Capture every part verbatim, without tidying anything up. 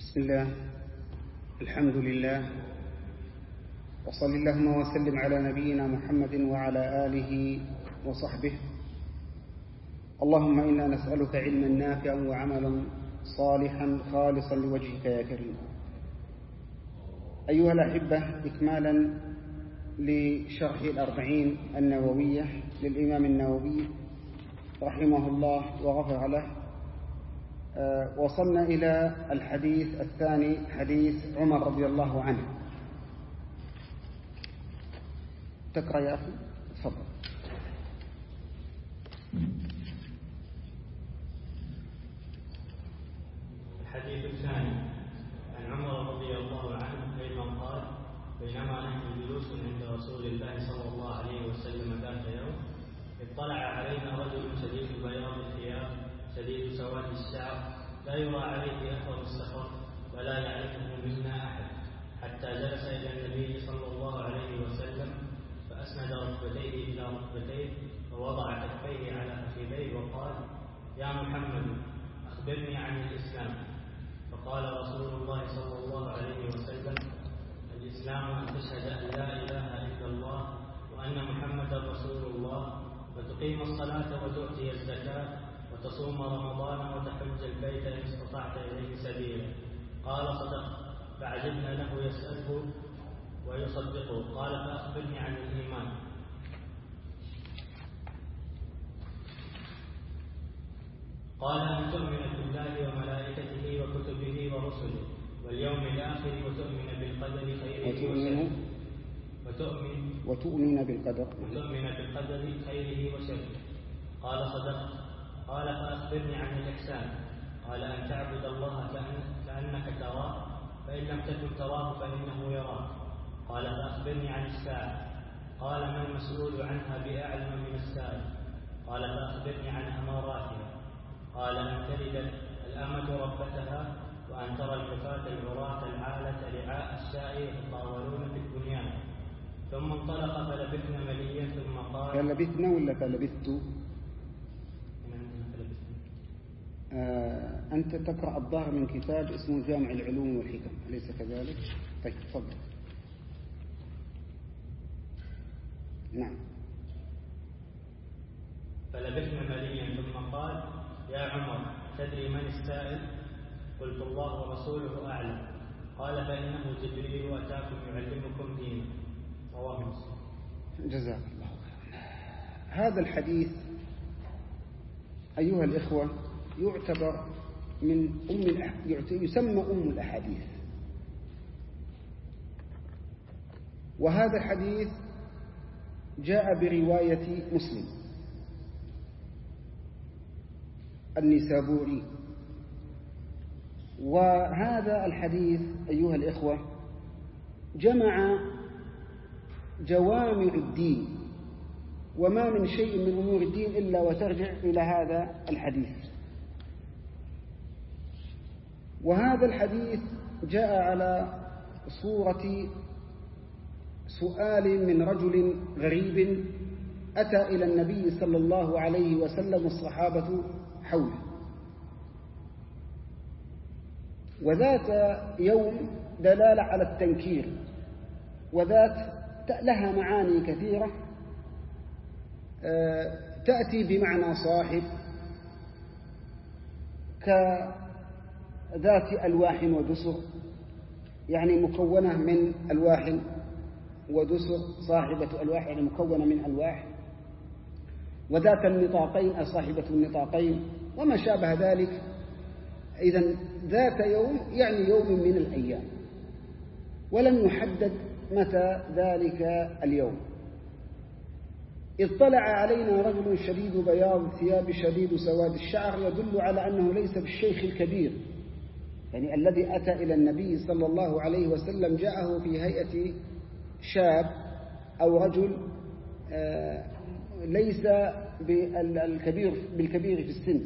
بسم الله، الحمد لله، وصل اللهم وسلم على نبينا محمد وعلى آله وصحبه. اللهم إنا نسألك علما نافعا وعملا صالحا خالصا لوجهك يا كريم. أيها الأحبة، إكمالا لشرح الأربعين النووية للإمام النووي رحمه الله وغفر له، أه وصلنا إلى الحديث الثاني، حديث عمر رضي الله عنه. تقرأ يا أخي؟ تفضل. الحديث الثاني عن عمر رضي الله عنه أيضا قال: بينما نحن جلوس عند رسول الله صلى الله عليه وسلم ذات يوم اطلع علينا رجل شديد بياض الثياب شديد سواد الشعر لا يرى عليه أثر السفر ولا يعرفه منا أحد، حتى جلس إلى النبي صلى الله عليه وسلم فأسند ركبتيه إلى ركبتيه ووضع كفيه على فخذيه وقال: يا محمد أخبرني عن الإسلام. فقال رسول الله صلى الله عليه وسلم: الإسلام أن تشهد أن لا إله إلا الله وأن محمدا رسول الله، وتقيم الصلاة وتؤتي الزكاة وتصوم رمضان وتحج البيت إن استطعت إليه سبيلا. قال: صدق. فعجبنا له يسأله ويصدقه. قال: فأخبرني عن الإيمان. قال: أن تؤمن بالله وملائكته وكتبه ورسله واليوم الآخر وتؤمن بالقدر خيره وشره وتؤمن وتؤمن بالقدر وتؤمن بالقدر خيره وشره. قال: صدقت. قال: فأخبرني عن الإحسان. قال: أن تعبد الله كأنك تراه فإن لم تكن تراه فإنه يراك. قال: فأخبرني عن الساعة. قال: ما المسؤول عنها بأعلم من السائل. قال: فأخبرني عن أماراتها. قال: أن تلد الأمة ربتها وأن ترى الحفاة العراة العالة رعاء الشاء يتطاولون في البنيان. ثم انطلق فلبثنا مليا ثم قال: فلبثنا ولا فلبثت؟ آه أنت تقرأ الظاهر من كتاب اسمه جامع العلوم والحكم، أليس كذلك؟ طيب تفضل. نعم. فلبثنا مليا ثم قال: يا عمر تدري من السائل؟ قلت: الله ورسوله أعلم. قال: فإنه جبريل أتاكم يعلمكم دينا. رواه مسلم. جزاك الله خيرا. هذا الحديث أيها الإخوة يعتبر من أم يسمى أم الأحاديث، وهذا الحديث جاء برواية مسلم النسابوري. وهذا الحديث أيها الإخوة جمع جوامع الدين، وما من شيء من أمور الدين إلا وترجع إلى هذا الحديث. وهذا الحديث جاء على صورة سؤال من رجل غريب أتى إلى النبي صلى الله عليه وسلم الصحابة حوله. وذات يوم دلالة على التنكير، وذات لها معاني كثيرة تأتي بمعنى صاحب، كذات ألواح ودسر، يعني مكونة من ألواح ودسر، صاحبة ألواح يعني مكونة من ألواح، وذات النطاقين صاحبة النطاقين، وما شابه ذلك. إذن ذات يوم يعني يوم من الأيام، ولم يحدد متى ذلك اليوم. اطلع علينا رجل شديد بياض الثياب شديد سواد الشعر، يدل على أنه ليس بالشيخ الكبير، يعني الذي أتى إلى النبي صلى الله عليه وسلم جاءه في هيئة شاب أو رجل ليس بالكبير بالكبير في السن.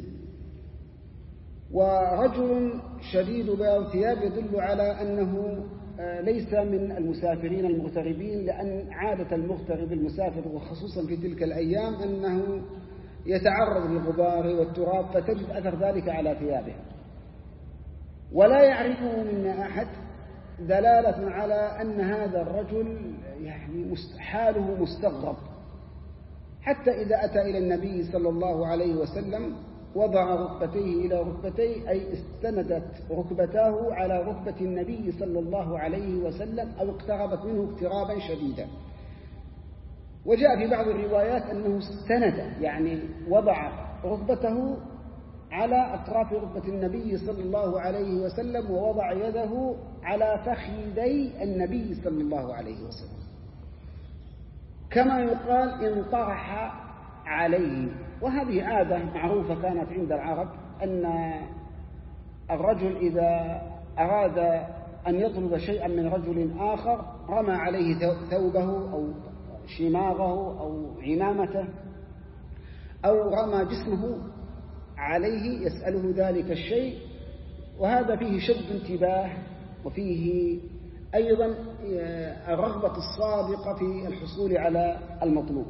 ورجل شديد بياض الثياب يدل على أنه ليس من المسافرين المغتربين، لأن عادة المغترب المسافر وخصوصا في تلك الأيام أنه يتعرض للغبار والتراب فتجد أثر ذلك على ثيابه. ولا يعرفه منا أحد، دلالة على أن هذا الرجل يعني حاله مستغرب، حتى إذا أتى إلى النبي صلى الله عليه وسلم وضع ركبتيه إلى ركبتيه، أي استندت ركبتاه على ركبة النبي صلى الله عليه وسلم أو اقتربت منه اقترابا شديدا. وجاء في بعض الروايات أنه استند، يعني وضع ركبته على أطراف ركبة النبي صلى الله عليه وسلم ووضع يده على فخذي النبي صلى الله عليه وسلم، كما يقال انطرح عليه. وهذه عادة معروفة كانت عند العرب، أن الرجل إذا أراد أن يطلب شيئا من رجل آخر رمى عليه ثوبه أو شماغه أو عمامته أو رمى جسمه عليه يسأله ذلك الشيء، وهذا فيه شد انتباه وفيه أيضا الرغبة الصادقة في الحصول على المطلوب.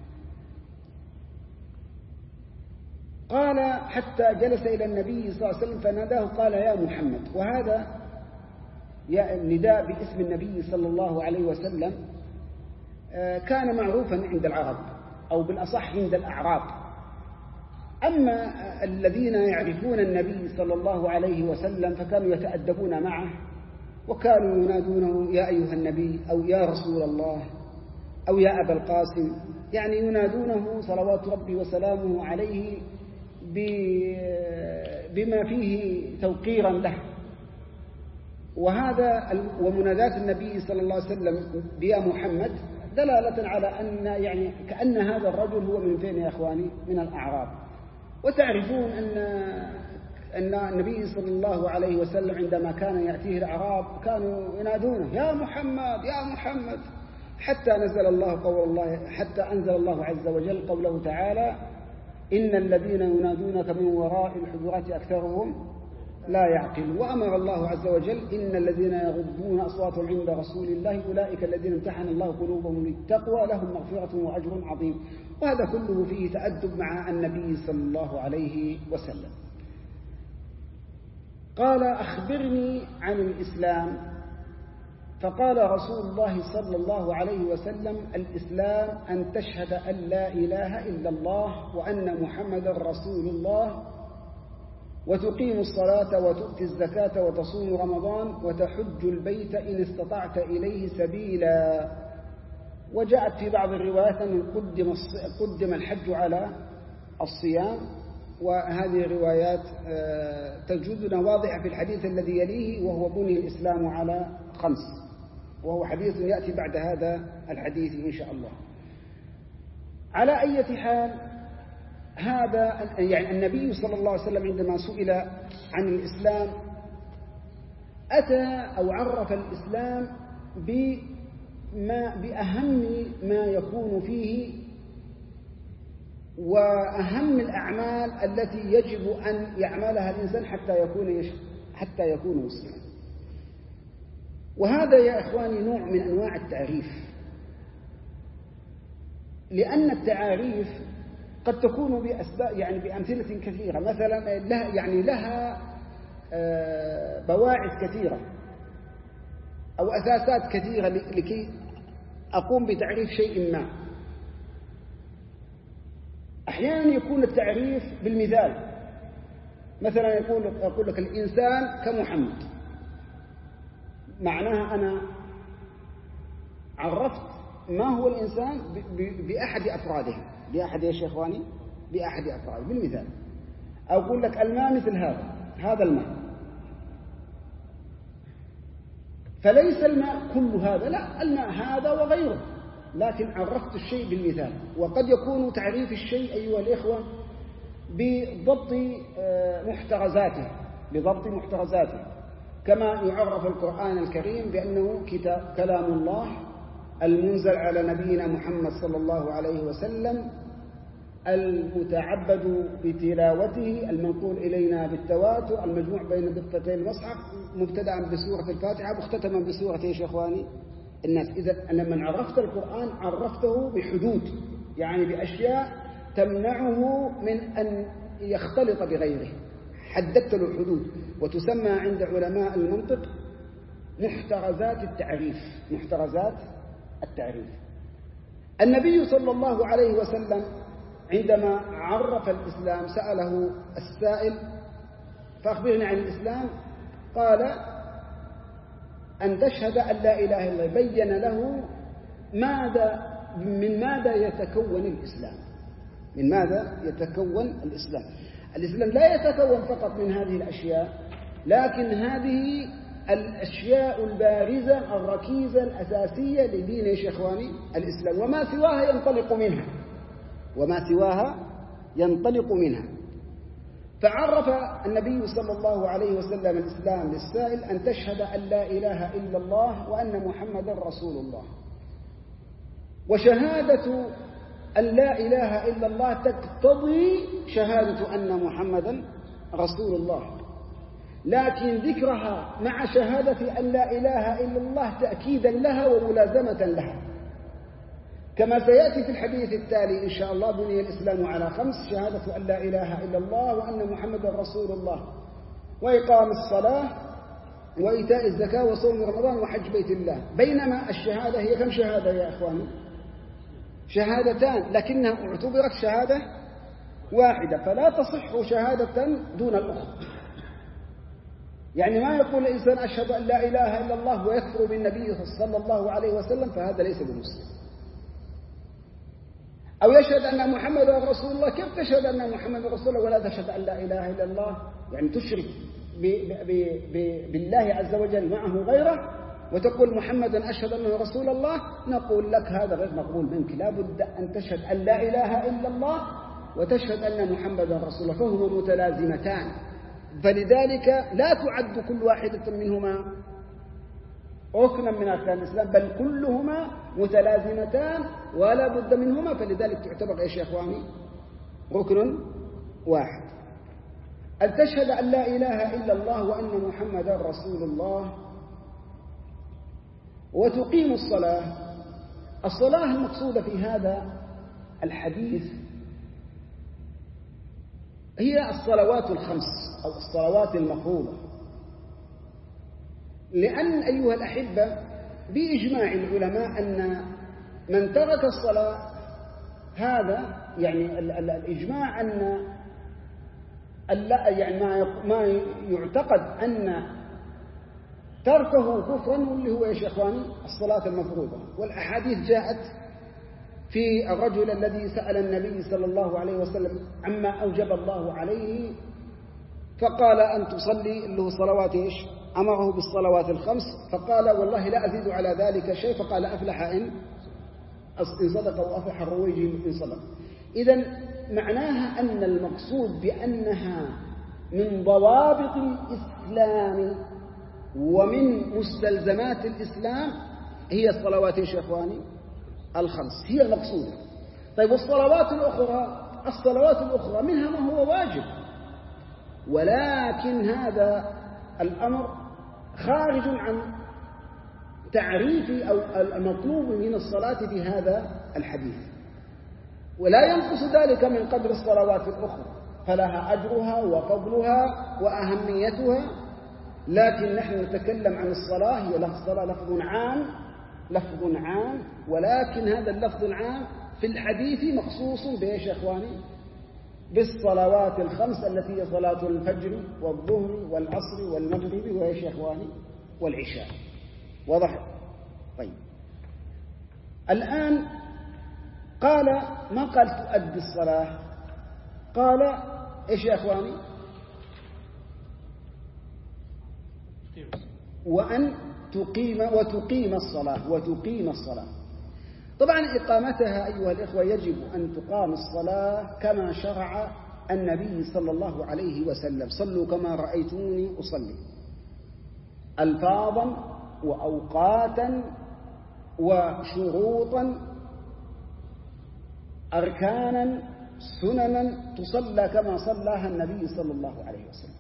قال حتى جلس إلى النبي صلى الله عليه وسلم فناداه قال يا محمد. وهذا النداء باسم النبي صلى الله عليه وسلم كان معروفا عند العرب، أو بالأصح عند الأعراب. أما الذين يعرفون النبي صلى الله عليه وسلم فكانوا يتأدبون معه، وكانوا ينادونه يا أيها النبي أو يا رسول الله أو يا أبا القاسم، يعني ينادونه صلوات ربي وسلامه عليه بما فيه توقيرا له. وهذا ومنادات النبي صلى الله عليه وسلم بيا محمد دلالة على أن يعني كأن هذا الرجل هو من فين يا أخواني؟ من الأعراب. وتعرفون أن أن النبي صلى الله عليه وسلم عندما كان يأتيه الأعراب كانوا ينادونه يا محمد يا محمد، حتى نزل الله قول الله حتى أنزل الله عز وجل قوله تعالى إن الذين ينادونك من وراء الحجرات أكثرهم لا يعقل. وأمر الله عز وجل إن الذين يغضون أصواتهم عند رسول الله أولئك الذين امتحن الله قلوبهم للتقوى لهم مغفرة وأجر عظيم. وهذا كله فيه تأدب مع النبي صلى الله عليه وسلم. قال أخبرني عن الإسلام. فقال رسول الله صلى الله عليه وسلم الإسلام أن تشهد أن لا إله إلا الله وأن محمد رسول الله وتقيم الصلاة وتؤتي الزكاة وتصوم رمضان وتحج البيت إن استطعت إليه سبيلا. وجاءت في بعض الروايات أن قدم قدم الحج على الصيام، وهذه الروايات تجدنا واضحة في الحديث الذي يليه وهو بني الإسلام على خمس، وهو حديث يأتي بعد هذا الحديث إن شاء الله. على أي حال هذا يعني النبي صلى الله عليه وسلم عندما سئل عن الإسلام أتى أو عرف الإسلام بما بأهم ما يكون فيه وأهم الأعمال التي يجب أن يعملها الإنسان حتى يكون حتى يكون مسلما. وهذا يا إخواني نوع من أنواع التعريف، لأن التعاريف قد تكون بأسباب يعني بأمثلة كثيرة، مثلا لها يعني لها بواعث كثيرة أو أساسات كثيرة لكي أقوم بتعريف شيء ما. أحيانا يكون التعريف بالمثال، مثلا يقول أقول لك الإنسان كمحمد، معناها أنا عرفت ما هو الإنسان بأحد أفراده، بأحد يا شيخواني بأحد أفراده بالمثال. أو أقول لك الماء مثل هذا، هذا الماء، فليس الماء كل هذا، لا، الماء هذا وغيره، لكن عرفت الشيء بالمثال. وقد يكون تعريف الشيء أيها الإخوة بضبط محترزاته بضبط محترزاته كما يعرف القرآن الكريم بأنه كتاب كلام الله المنزل على نبينا محمد صلى الله عليه وسلم المتعبد بتلاوته المنقول إلينا بالتواتر المجموع بين دفتي المصحف مبتدأ بسورة الفاتحة مختتما بسورة يا إخواني الناس. إذا لما عرفت القرآن عرفته بحدود، يعني بأشياء تمنعه من أن يختلط بغيره، حددت له حدود، وتسمى عند علماء المنطق محترزات التعريف. محترزات التعريف. النبي صلى الله عليه وسلم عندما عرف الإسلام سأله السائل فأخبرني عن الإسلام، قال أن تشهد أن لا إله إلا الله. بين له ماذا من ماذا يتكون الإسلام، من ماذا يتكون الإسلام. الإسلام لا يتكون فقط من هذه الأشياء، لكن هذه الأشياء البارزة الركيزة الأساسية لدين يا إخواني الإسلام، وما سواها ينطلق منها، وما سواها ينطلق منها. فعرف النبي صلى الله عليه وسلم الإسلام للسائل أن تشهد أن لا إله إلا الله وأن محمدا رسول الله. وشهادة أن لا إله إلا الله تقتضي شهادة أن محمدا رسول الله، لكن ذكرها مع شهادة أن لا إله إلا الله تأكيدا لها وملازمة لها، كما سيأتي في الحديث التالي إن شاء الله. بني الإسلام على خمس: شهادة أن لا إله إلا الله وأن محمدا رسول الله، وإقام الصلاة، وإيتاء الزكاة، وصوم رمضان، وحج بيت الله. بينما الشهادة هي كم شهادة يا إخواني؟ شهادتان، لكنها اعتبرت شهادة واحدة، فلا تصح شهادة دون الأخرى. يعني ما يقول الإنسان أشهد أن لا إله إلا الله ويكفر بالنبي صلى الله عليه وسلم، فهذا ليس بمسلم. أو يشهد أن محمد رسول الله. كيف تشهد أن محمد رسول الله ولا تشهد أن لا إله إلا الله؟ يعني تشرك بالله عز وجل معه غيره وتقول محمدا أشهد أنه رسول الله. نقول لك هذا غير مقبول منك، لا بد أن تشهد أن لا إله إلا الله وتشهد أن محمدا رسول الله، فهما متلازمتان. فلذلك لا تعد كل واحدة منهما ركنا من أركان الإسلام، بل كلهما متلازمتان ولا بد منهما، فلذلك تعتبر إيش يا إخواني؟ ركن واحد. أن تشهد أن لا إله إلا الله وأن محمدا رسول الله، وتقيم الصلاة. الصلاة المقصودة في هذا الحديث هي الصلوات الخمس أو الصلوات المفروضة، لأن أيها الأحبة بإجماع العلماء أن من ترك الصلاة هذا يعني الإجماع أن يعني ما يعتقد أن تركه كفرا، واللي هو يا إخواني الصلاة المفروضة. والأحاديث جاءت في الرجل الذي سأل النبي صلى الله عليه وسلم عما أوجب الله عليه، فقال أن تصلي اللي هو صلوات إيش؟ أمره بالصلوات الخمس، فقال والله لا أزيد على ذلك شيء، فقال أفلح إن صدق وأفلح الرويجي إن صدق. إذن معناها أن المقصود بأنها من ضوابط الإسلام ومن مستلزمات الإسلام هي الصلوات يا إخواني الخمس، هي المقصودة. طيب والصلوات الأخرى، الصلوات الأخرى منها ما هو واجب، ولكن هذا الأمر خارج عن تعريف أو المطلوب من الصلاة في هذا الحديث، ولا ينقص ذلك من قدر الصلوات الأخرى، فلها أجرها وفضلها وأهميتها. لكن نحن نتكلم عن الصلاة، هي الصلاة لفظ عام، لفظ عام، ولكن هذا اللفظ العام في الحديث مخصوص بإيش يا إخواني؟ بالصلوات الخمس التي هي صلاة الفجر والظهر والعصر والمغرب وإيش يا إخواني؟ والعشاء. واضح؟ طيب الآن قال ما قال تؤدي الصلاة، قال إيش يا إخواني؟ وأن تقيم وتقيم الصلاة وتقيم الصلاة. طبعا إقامتها أيها الإخوة يجب أن تقام الصلاة كما شرع النبي صلى الله عليه وسلم: صلوا كما رأيتوني أصلي، ألفاظا وأوقاتا وشروطا أركانا سننا تصلى كما صلاها النبي صلى الله عليه وسلم.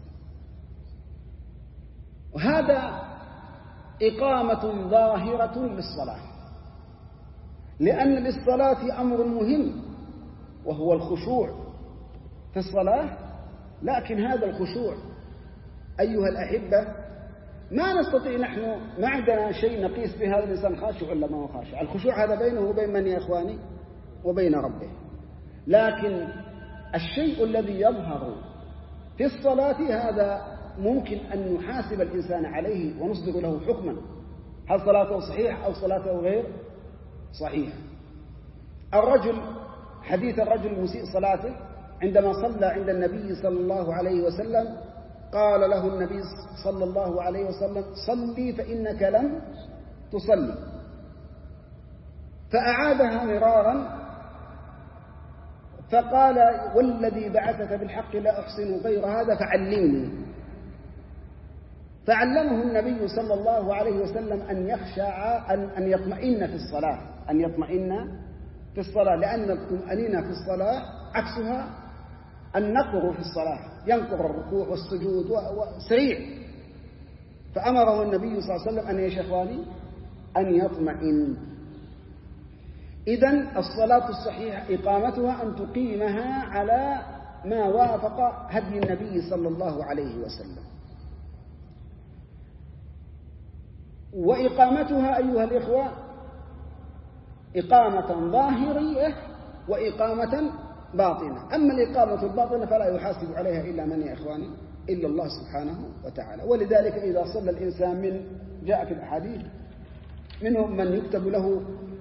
وهذا إقامة ظاهرة للصلاة، لأن للصلاة أمر مهم وهو الخشوع في الصلاة، لكن هذا الخشوع أيها الأحبة ما نستطيع نحن، ما عندنا شيء نقيس به هذا الإنسان خاشع ولا ما هو خاشع. الخشوع هذا بينه وبين من يا إخواني؟ وبين ربه. لكن الشيء الذي يظهر في الصلاة هذا ممكن أن نحاسب الإنسان عليه ونصدر له حكما، هل صلاته صحيح أو صلاته غير صحيح. الرجل، حديث الرجل مسيء صلاته عندما صلى عند النبي صلى الله عليه وسلم قال له النبي صلى الله عليه وسلم صلي فإنك لم تصلي، فأعادها مرارا فقال والذي بعثك بالحق لا أحسن غير هذا فعلمني. فعلمه النبي صلى الله عليه وسلم أن يخشع أن أن يطمئن في الصلاة، أن يطمئن في الصلاة، لأن الطمأنينة في الصلاة عكسها النقر في الصلاة، ينقر الركوع والسجود وسريع. فأمره النبي صلى الله عليه وسلم أن يا إخواني أن يطمئن. إذن الصلاة الصحيحة إقامتها أن تقيمها على ما وافق هدي النبي صلى الله عليه وسلم. وإقامتها أيها الإخوة إقامة ظاهرية وإقامة باطنة. أما الإقامة الباطنة فلا يحاسب عليها إلا من يا إخواني؟ إلا الله سبحانه وتعالى. ولذلك إذا صلى الإنسان من جاء في الأحاديث منهم من يكتب له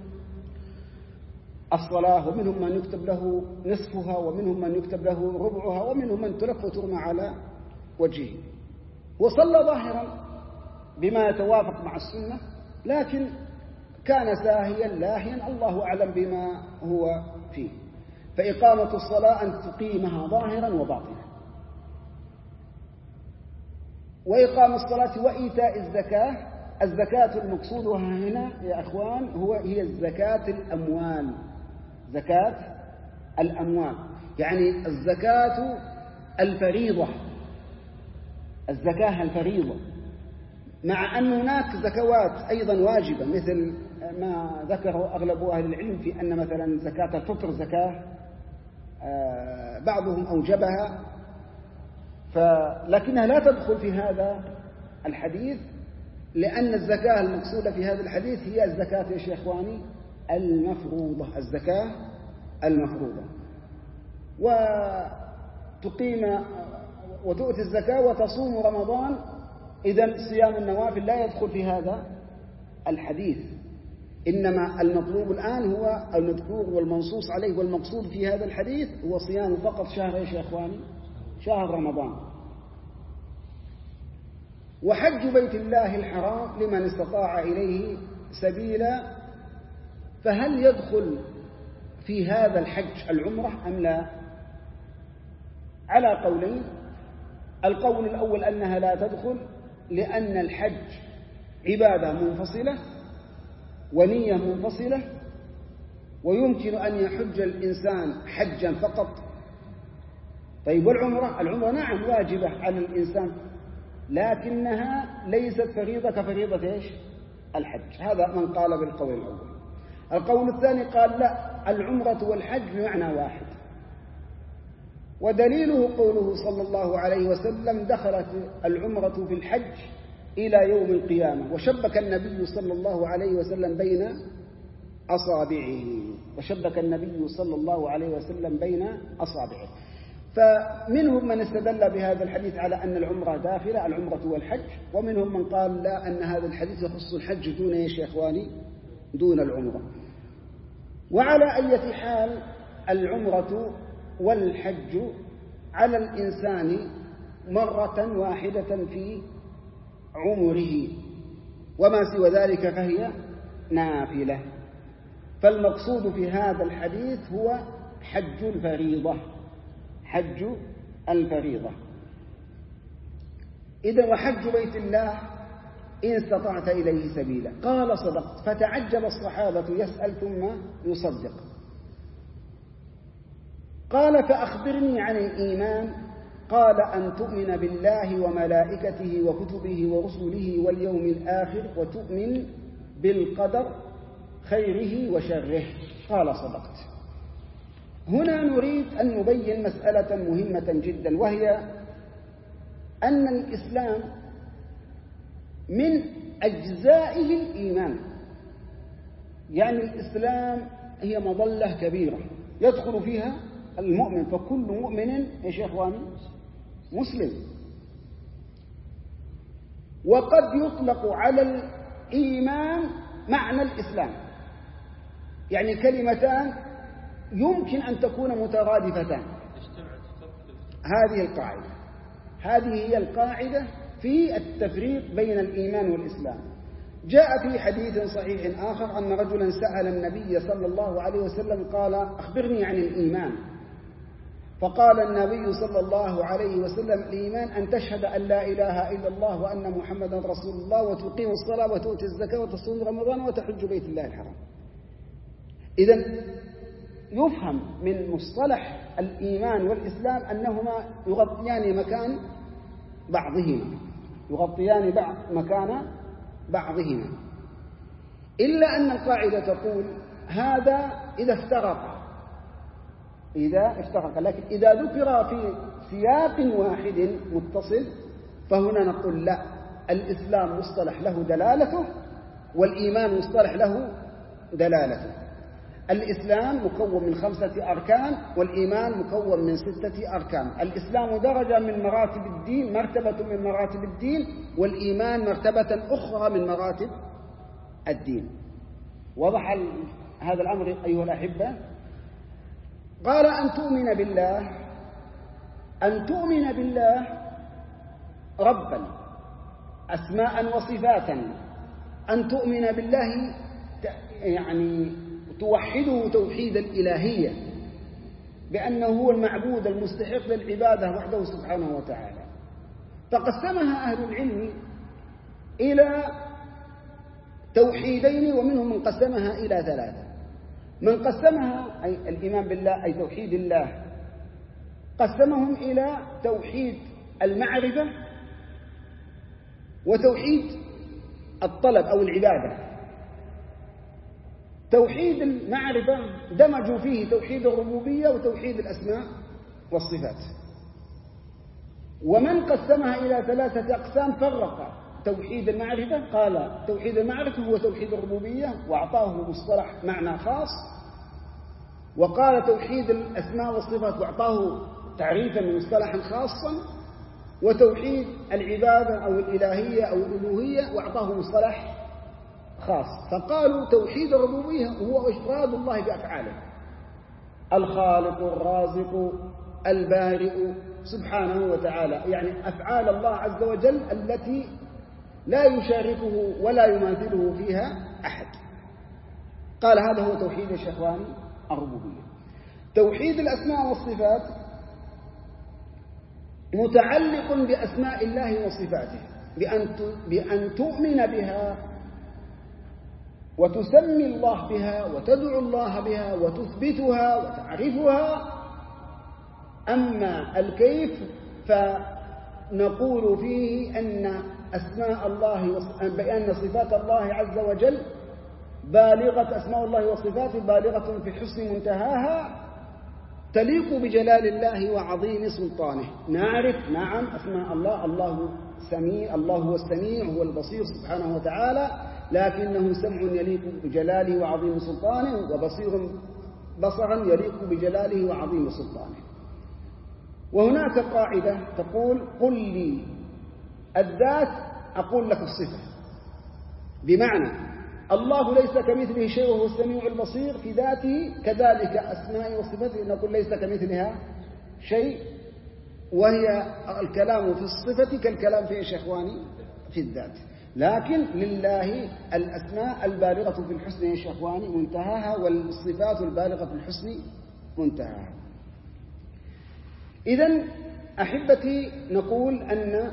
الصلاة، ومنهم من يكتب له نصفها، ومنهم من يكتب له ربعها، ومنهم من تلف وترمى على وجهه. وصلى ظاهرا بما يتوافق مع السنة، لكن كان ساهيا لاهيا الله أعلم بما هو فيه. فإقامة الصلاة أن تقيمها ظاهرا وباطنا. وإقام الصلاة وإيتاء الزكاة، الزكاة المقصود هنا يا أخوان هو هي الزكاة الأموال، زكاة الأموال يعني الزكاة الفريضة، الزكاة الفريضة، مع أن هناك زكوات أيضا واجبة مثل ما ذكره أغلب أهل العلم في أن مثلا زكاة الفطر زكاة بعضهم أوجبها، لكنها لا تدخل في هذا الحديث، لأن الزكاة المقصودة في هذا الحديث هي الزكاة يا إخواني المفروضة، الزكاة المفروضة. وتقيم وتؤتي الزكاة وتصوم رمضان، إذن صيام النوافل لا يدخل في هذا الحديث، إنما المطلوب الآن هو المذكور والمنصوص عليه والمقصود في هذا الحديث هو صيام فقط شهر إيش يا إخواني؟ شهر رمضان. وحج بيت الله الحرام لمن استطاع إليه سبيلا، فهل يدخل في هذا الحج العمرة أم لا؟ على قولين. القول الأول أنها لا تدخل، لأن الحج عبادة منفصلة ونية منفصلة، ويمكن أن يحج الإنسان حجا فقط. طيب والعمرة؟ العمرة نعم واجبة على الإنسان، لكنها ليست فريضة كفريضة إيش؟ الحج. هذا من قال بالقول الأول. القول الثاني قال لا، العمرة والحج بمعنى واحد، ودليله قوله صلى الله عليه وسلم دخلت العمرة في الحج إلى يوم القيامة، وشبك النبي صلى الله عليه وسلم بين أصابعه، وشبك النبي صلى الله عليه وسلم بين أصابعه. فمنهم من استدل بهذا الحديث على أن العمرة داخلة العمرة والحج، ومنهم من قال لا، أن هذا الحديث يخص الحج دون إيش يا إخواني؟ دون العمرة. وعلى أي حال العمرة والحج على الإنسان مرة واحدة في عمره، وما سوى ذلك فهي نافلة. فالمقصود في هذا الحديث هو حج الفريضة، حج الفريضة. إذا وحج بيت الله إن استطعت إليه سبيلا. قال صدقت. فتعجب الصحابة يسأل ثم يصدق. قال فأخبرني عن الإيمان. قال أن تؤمن بالله وملائكته وكتبه ورسله واليوم الآخر وتؤمن بالقدر خيره وشره. قال صدقت. هنا نريد أن نبين مسألة مهمة جدا، وهي أن الإسلام من أجزائه الإيمان. يعني الإسلام هي مظلة كبيرة يدخل فيها المؤمن، فكل مؤمن يا شيخ إخواني مسلم. وقد يطلق على الإيمان معنى الإسلام، يعني كلمتان يمكن أن تكون مترادفتان. هذه القاعدة هذه هي القاعدة في التفريق بين الإيمان والإسلام. جاء في حديث صحيح آخر أن رجلا سأل النبي صلى الله عليه وسلم قال: أخبرني عن الإيمان. فقال النبي صلى الله عليه وسلم: الإيمان أن تشهد أن لا إله إلا الله وأن محمدا رسول الله، وتقيم الصلاة وتؤتي الزكاة وتصوم رمضان وتحج بيت الله الحرام. إذن يفهم من مصطلح الإيمان والإسلام أنهما يغطيان مكان بعضهما يغطيان بعض مكان بعضهما إلا أن القاعدة تقول هذا إذا افترق إذا افترق لكن إذا ذكر في سياق واحد متصل فهنا نقول لا، الإسلام مصطلح له دلالته والإيمان مصطلح له دلالته. الإسلام مكون من خمسة أركان والإيمان مكون من ستة أركان. الإسلام درجة من مراتب الدين، مرتبة من مراتب الدين، والإيمان مرتبة أخرى من مراتب الدين. وضح هذا الأمر أيها الأحبة؟ قال أن تؤمن بالله أن تؤمن بالله ربا أسماء وصفاتا، أن تؤمن بالله يعني توحده توحيد الإلهية بأنه هو المعبود المستحق للعبادة وحده سبحانه وتعالى. فقسمها أهل العلم إلى توحيدين، ومنهم من قسمها إلى ثلاثة. من قسمها أي الإيمان بالله أي توحيد الله قسمهم إلى توحيد المعرفة وتوحيد الطلب أو العبادة. توحيد المعرفة دمجوا فيه توحيد الربوبية وتوحيد الأسماء والصفات. ومن قسمها إلى ثلاثة أقسام فرق توحيد المعرفة، قال توحيد المعرفة هو توحيد الربوبية وأعطاه مصطلح معنى خاص، وقال توحيد الأسماء والصفات وأعطاه تعريفا من مصطلحا خاصا، وتوحيد العبادة أو الإلهية أو الألوهية وأعطاه مصطلح خاص. فقالوا توحيد الربوبية هو إفراد الله بأفعاله، الخالق الرازق البارئ سبحانه وتعالى، يعني أفعال الله عز وجل التي لا يشاركه ولا يماثله فيها أحد. قال هذا هو توحيد الشهواني الربوبية. توحيد الأسماء والصفات متعلق بأسماء الله وصفاته، بأن بأن تؤمن بها وتسمي الله بها وتدعو الله بها وتثبتها وتعرفها. أما الكيف فنقول فيه أن أسماء الله بأن صفات الله عز وجل بالغة، أسماء الله وصفاته بالغة في حسن منتهاها تليق بجلال الله وعظيم سلطانه. نعرف نعم أسماء الله، الله سميع، الله هو السميع هو البصير سبحانه وتعالى، لكنه سمع يليق بجلاله وعظيم سلطانه، وبصير بصرا يليق بجلاله وعظيم سلطانه. وهناك قاعدة تقول قل لي الذات أقول لك الصفة، بمعنى الله ليس كمثله شيء وهو السميع البصير في ذاته، كذلك أسماء وصفاته نقول ليس كمثلها شيء، وهي الكلام في الصفة كالكلام في إخواني في الذات. لكن لله الأسماء البالغة في الحسن يا إخواني منتهاها، والصفات البالغة في الحسن منتهاها. إذن أحبتي نقول أن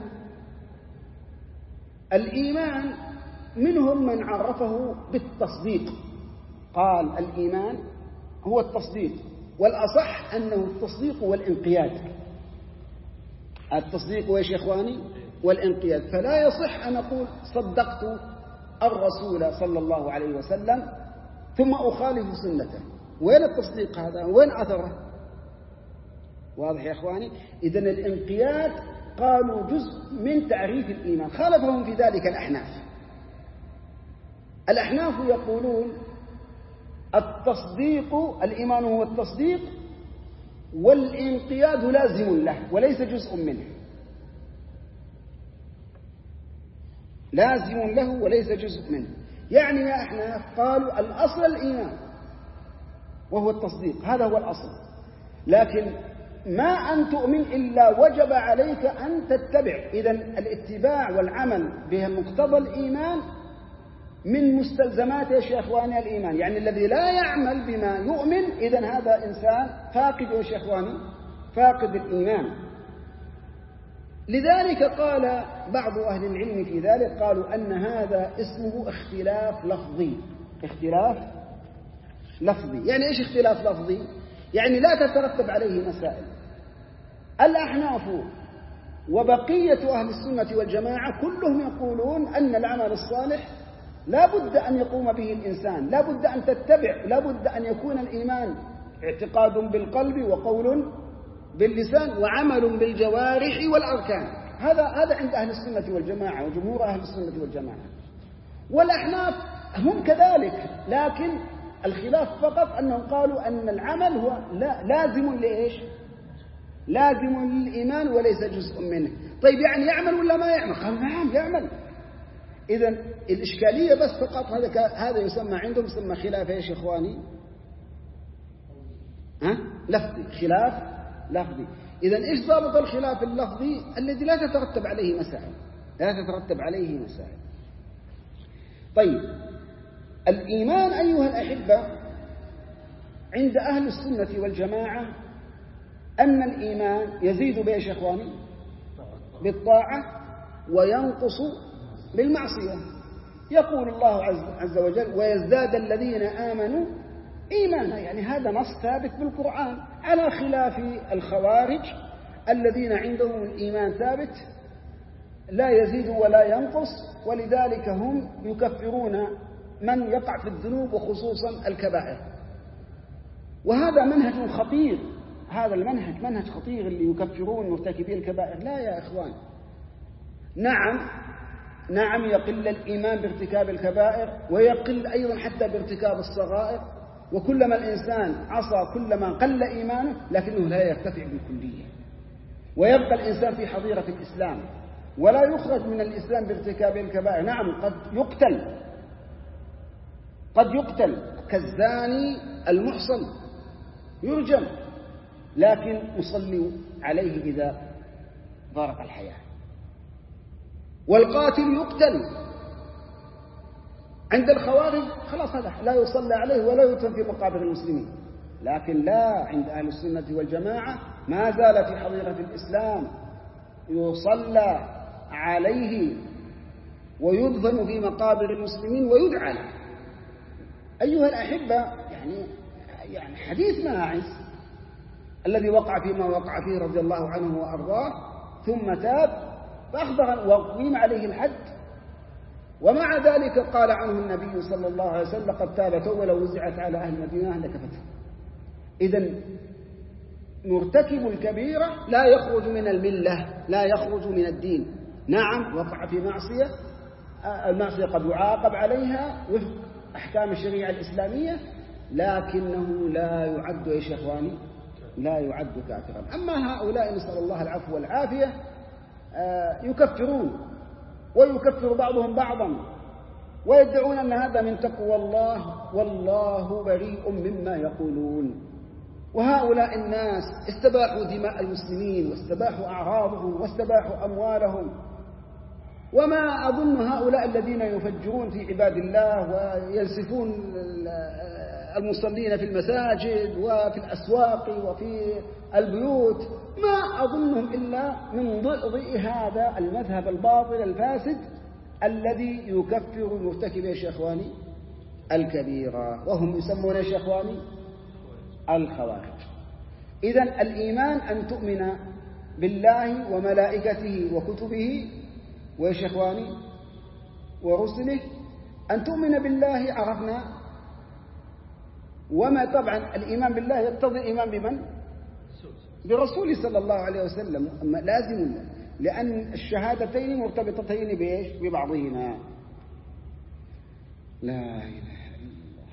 الإيمان منهم من عرفه بالتصديق، قال الإيمان هو التصديق، والأصح أنه التصديق والانقياد. التصديق وإيش يا إخواني؟ والانقياد. فلا يصح أن أقول صدقت الرسول صلى الله عليه وسلم ثم أخالف سنته. وين التصديق هذا؟ وين أثره؟ واضح يا إخواني؟ إذن الانقياد قالوا جزء من تعريف الإيمان، خالفهم في ذلك الأحناف. الأحناف يقولون التصديق، الإيمان هو التصديق والانقياد لازم له وليس جزء منه، لازم له وليس جزء منه. يعني يا أحناف قالوا الأصل الإيمان وهو التصديق، هذا هو الأصل، لكن ما أن تؤمن إلا وجب عليك أن تتبع. إذن الاتباع والعمل بمقتضى الإيمان من مستلزمات يا إخواني الإيمان. يعني الذي لا يعمل بما يؤمن إذن هذا إنسان فاقد يا إخواني، فاقد الإيمان. لذلك قال بعض أهل العلم في ذلك، قالوا أن هذا اسمه اختلاف لفظي. اختلاف لفظي يعني إيش اختلاف لفظي؟ يعني لا تترتب عليه مسائل. الأحناف وبقية أهل السنة والجماعة كلهم يقولون أن العمل الصالح لا بد أن يقوم به الإنسان، لا بد أن تتبع، لا بد أن يكون الإيمان اعتقاد بالقلب وقول باللسان وعمل بالجوارح والأركان. هذا هذا عند أهل السنة والجماعة وجمهور أهل السنة والجماعة. والأحناف هم كذلك، لكن الخلاف فقط أنهم قالوا أن العمل هو لا لازم لإيش؟ لازم للإيمان وليس جزء منه. طيب يعني يعمل ولا ما يعمل؟ قال نعم يعمل. إذن الإشكالية بس فقط هذا هذا يسمى عندهم يسمى خلاف إيش يا إخواني؟ ها؟ لفظي، خلاف لفظي. إذن إيش ضابط الخلاف اللفظي؟ الذي لا تترتب عليه مسائل، لا تترتب عليه مسائل. طيب الإيمان أيها الأحبة عند أهل السنة والجماعة أن الإيمان يزيد بإيش يا إخواني؟ بالطاعة وينقص بالمعصية. يقول الله عز وجل ويزداد الذين آمنوا إيمانا، يعني هذا نص ثابت بالقرآن، على خلاف الخوارج الذين عندهم الإيمان ثابت لا يزيد ولا ينقص، ولذلك هم يكفرون من يقع في الذنوب وخصوصا الكبائر. وهذا منهج خطير، هذا المنهج منهج خطير اللي يكفرون مرتكبي الكبائر. لا يا إخوان، نعم نعم يقل الإيمان بارتكاب الكبائر ويقل أيضا حتى بارتكاب الصغائر، وكلما الإنسان عصى كلما قل إيمانه، لكنه لا يرتفع بالكلية، ويبقى الإنسان في حظيرة الإسلام ولا يخرج من الإسلام بارتكاب الكبائر. نعم قد يقتل، قد يقتل كالزاني المحصن يرجم، لكن نصلي عليه إذا ضارق الحياة. والقاتل يقتل عند الخوارج خلاص هذا لا يصلى عليه ولا يدفن في مقابر المسلمين، لكن لا، عند أهل السنة والجماعة ما زال في حظيرة الإسلام، يصلى عليه ويدفن في مقابر المسلمين ويدعى له. أيها الأحبة، يعني يعني حديث ماعز الذي وقع فيما وقع فيه رضي الله عنه وأرضاه ثم تاب فأخبر وقيم عليه الحد، ومع ذلك قال عنه النبي صلى الله عليه وسلم قد تاب توبة لو وزعت على أهل المدينة لكفته. إذن مرتكب الكبيرة لا يخرج من الملة، لا يخرج من الدين. نعم وقع في معصية، المعصية قد يعاقب عليها وفق أحكام الشريعة الإسلامية، لكنه لا يعد يا شيخواني، لا يعد كافرا. أما هؤلاء نسأل الله العفو والعافية يكفرون ويكفر بعضهم بعضا ويدعون أن هذا من تقوى الله، والله بريء مما يقولون. وهؤلاء الناس استباحوا دماء المسلمين واستباحوا أعراضهم واستباحوا أموالهم، وما أظن هؤلاء الذين يفجرون في عباد الله وينسفون المصلين في المساجد وفي الأسواق وفي البيوت، ما أظنهم إلا من ضئضئ هذا المذهب الباطل الفاسد الذي يكفر مرتكب يا شيخواني الكبيرة، وهم يسمون يا شيخواني الخوارج. إذن الإيمان أن تؤمن بالله وملائكته وكتبه ويا شيخواني ورسله. أن تؤمن بالله عرفنا، وما طبعا الإيمان بالله يقتضي الإيمان بمن؟ برسول صلى الله عليه وسلم لازم، لأن الشهادتين مرتبطتين بإيش؟ ببعضهما. لا إله إلا الله.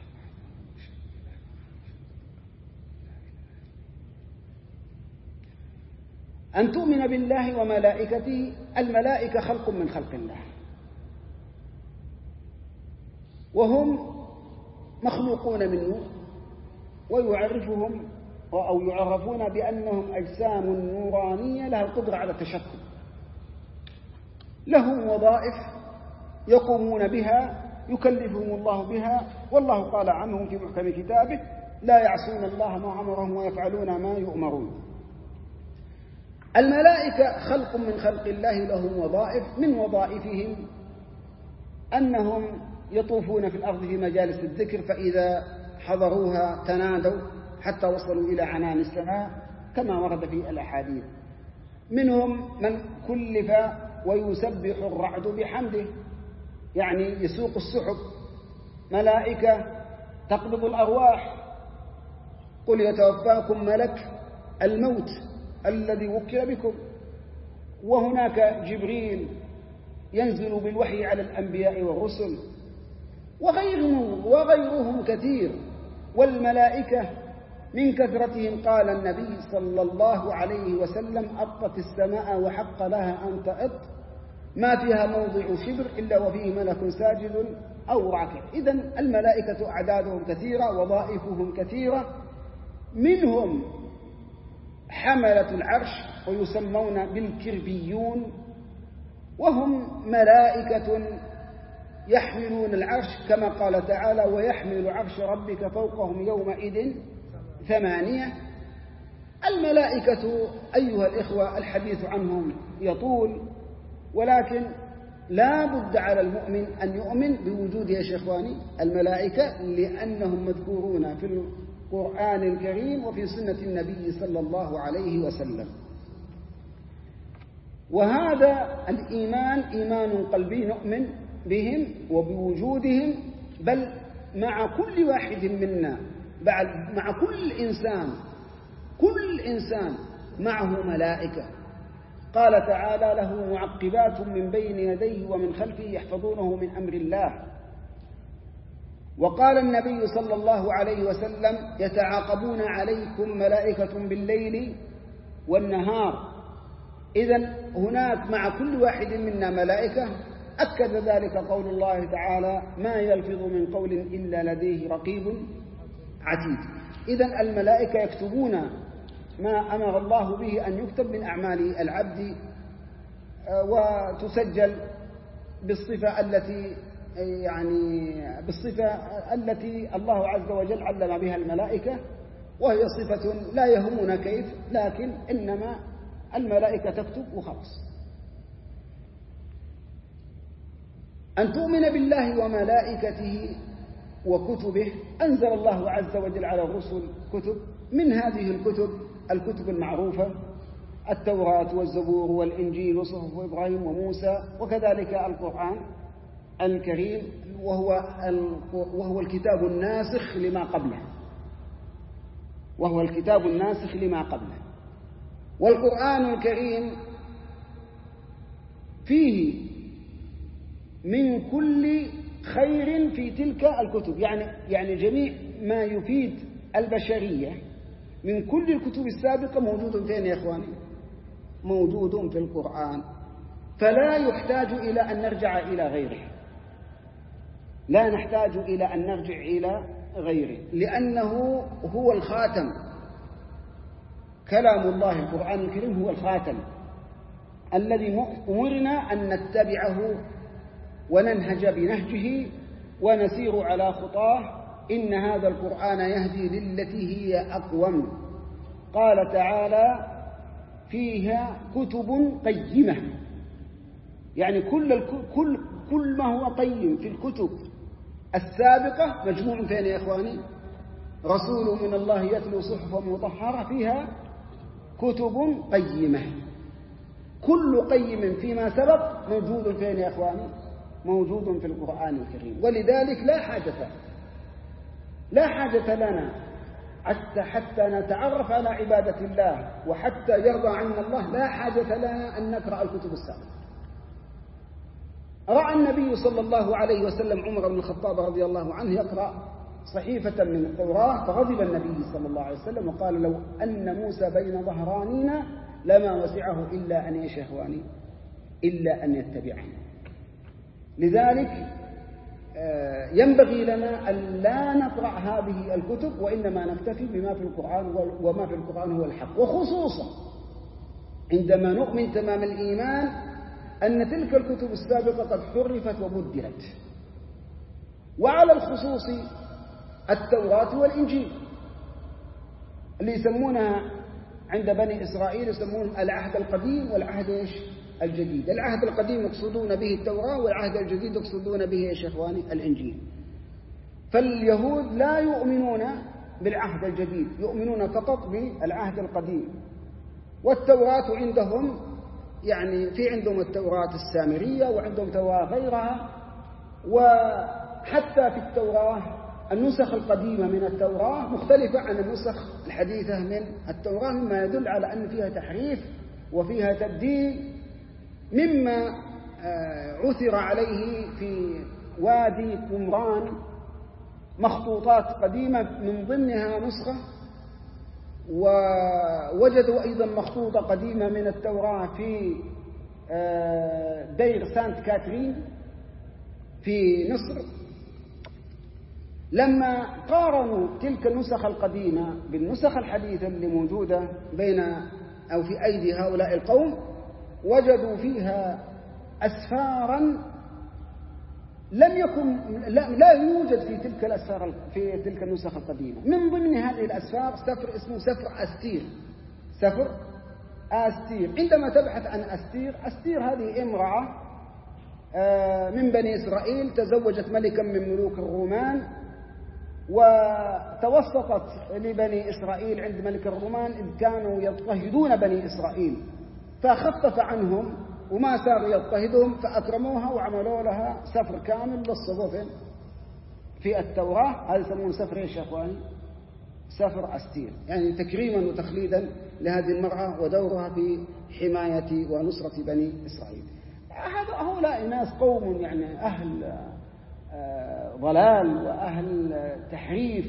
أن تؤمن بالله وملائكته. الملائكة خلق من خلق الله، وهم مخلوقون من نور، ويعرفهم أو يعرفون بأنهم أجسام نورانية لها القدرة على التشكل، لهم وظائف يقومون بها يكلفهم الله بها، والله قال عنهم في محكم كتابه: لا يعصون الله ما أمرهم ويفعلون ما يؤمرون. الملائكة خلق من خلق الله لهم وظائف، من وظائفهم أنهم يطوفون في الأرض في مجالس الذكر، فإذا حضروها تنادوا حتى وصلوا إلى عنان السماء كما ورد في الأحاديث. منهم من كلف ويسبح الرعد بحمده، يعني يسوق السحب، ملائكة تقبض الأرواح. قل يتوفاكم ملك الموت الذي وكل بكم. وهناك جبريل ينزل بالوحي على الأنبياء والرسل، وغيرهم وغيرهم كثير. والملائكة من كثرتهم قال النبي صلى الله عليه وسلم: أطت السماء وحق لها أن تأط، ما فيها موضع شبر إلا وفيه ملك ساجد أو راكع. إذن الملائكة أعدادهم كثيرة، وظائفهم كثيرة. منهم حملة العرش ويسمون بالكربيون، وهم ملائكة يحملون العرش كما قال تعالى: ويحمل عرش ربك فوقهم يومئذ ثمانية. الملائكة أيها الإخوة الحديث عنهم يطول، ولكن لا بد على المؤمن أن يؤمن بوجود يا شيخواني الملائكة، لأنهم مذكورون في القرآن الكريم وفي سنة النبي صلى الله عليه وسلم. وهذا الإيمان إيمان قلبي، نؤمن بهم وبوجودهم، بل مع كل واحد منا، مع كل إنسان، كل إنسان معه ملائكة. قال تعالى: له معقبات من بين يديه ومن خلفه يحفظونه من أمر الله. وقال النبي صلى الله عليه وسلم: يتعاقبون عليكم ملائكة بالليل والنهار. إذن هناك مع كل واحد منا ملائكة. أكد ذلك قول الله تعالى: ما يلفظ من قول إلا لديه رقيب عتيد. إذن الملائكة يكتبون ما أمر الله به أن يكتب من أعمال العبد، وتسجل بالصفة التي يعني بالصفة التي الله عز وجل علم بها الملائكة، وهي صفة لا يهمنا كيف، لكن إنما الملائكة تكتب وخلص. أن تؤمن بالله وملائكته وكتبه. أنزل الله عز وجل على الرسل كتب، من هذه الكتب الكتب المعروفة: التوراة والزبور والإنجيل وصحف إبراهيم وموسى، وكذلك القرآن الكريم، وهو وهو الكتاب الناسخ لما قبله، وهو الكتاب الناسخ لما قبله. والقرآن الكريم فيه من كل خير في تلك الكتب، يعني يعني جميع ما يفيد البشرية من كل الكتب السابقة موجود فين يا إخواني؟ موجود في القرآن. فلا يحتاج إلى أن نرجع إلى غيره، لا نحتاج إلى أن نرجع إلى غيره، لأنه هو الخاتم. كلام الله القرآن الكريم هو الخاتم الذي أمرنا أن نتبعه وننهج بنهجه ونسير على خطاه. إن هذا القرآن يهدي للتي هي أقوم. قال تعالى: فيها كتب قيمة، يعني كل كل كل ما هو قيم في الكتب السابقة مجموع فين يا إخواني؟ رسول من الله يتلو صحفا مطهرة فيها كتب قيمة. كل قيم فيما سبق موجود فين يا إخواني؟ موجود في القرآن الكريم. ولذلك لا حاجة لا حاجة لنا حتى حتى نتعرف على عبادة الله وحتى يرضى عنا الله لا حاجة لنا أن نقرأ الكتب السابقة. رأى النبي صلى الله عليه وسلم عمر بن الخطاب رضي الله عنه يقرأ صحيفة من التوراة فغضب النبي صلى الله عليه وسلم وقال لو أن موسى بين ظهرانينا لما وسعه إلا أن يشهواني إلا أن يتبعني. لذلك ينبغي لنا أن لا نقرأ هذه الكتب وإنما نكتفي بما في القرآن وما في القرآن هو الحق، وخصوصا عندما نؤمن تمام الإيمان أن تلك الكتب السابقة قد حرفت وبدلت، وعلى الخصوص التوراة والإنجيل اللي يسمونها عند بني إسرائيل يسمون العهد القديم والعهد إيش الجديد. العهد القديم يقصدون به التوراة والعهد الجديد يقصدون به يا إخواني الإنجيل. فاليهود لا يؤمنون بالعهد الجديد، يؤمنون فقط بالعهد القديم. والتوراة عندهم يعني في عندهم التوراة السامرية وعندهم توراة غيرها، وحتى في التوراة النسخ القديمة من التوراة مختلفة عن النسخ الحديثة من التوراة، مما يدل على أن فيها تحريف وفيها تبديل مما عثر عليه في وادي قمران مخطوطات قديمة من ضمنها نسخة، ووجدوا أيضا مخطوطة قديمة من التوراة في دير سانت كاترين في مصر. لما قارنوا تلك النسخ القديمة بالنسخ الحديثة اللي موجودة بين أو في أيدي هؤلاء القوم وجدوا فيها أسفارا لم يكن لا, لا يوجد في تلك الأسفار في تلك النسخ القديمة. من ضمن هذه الأسفار سفر اسمه سفر أستير. سفر أستير عندما تبحث عن أستير، أستير هذه امرأة من بني إسرائيل تزوجت ملكا من ملوك الرومان، وتوسطت لبني إسرائيل عند ملك الرومان إذ كانوا يضطهدون بني إسرائيل، فخفف عنهم وما صاروا يضطهدهم فأكرموها وعملوا لها سفر كامل للصفوف في التوراة. هذا يسمونه سفر ايش يا اخواني؟ سفر أستير، يعني تكريما وتخليدا لهذه المرأة ودورها في حماية ونصرة بني إسرائيل. هؤلاء ناس قوم يعني أهل ضلال وأهل تحريف.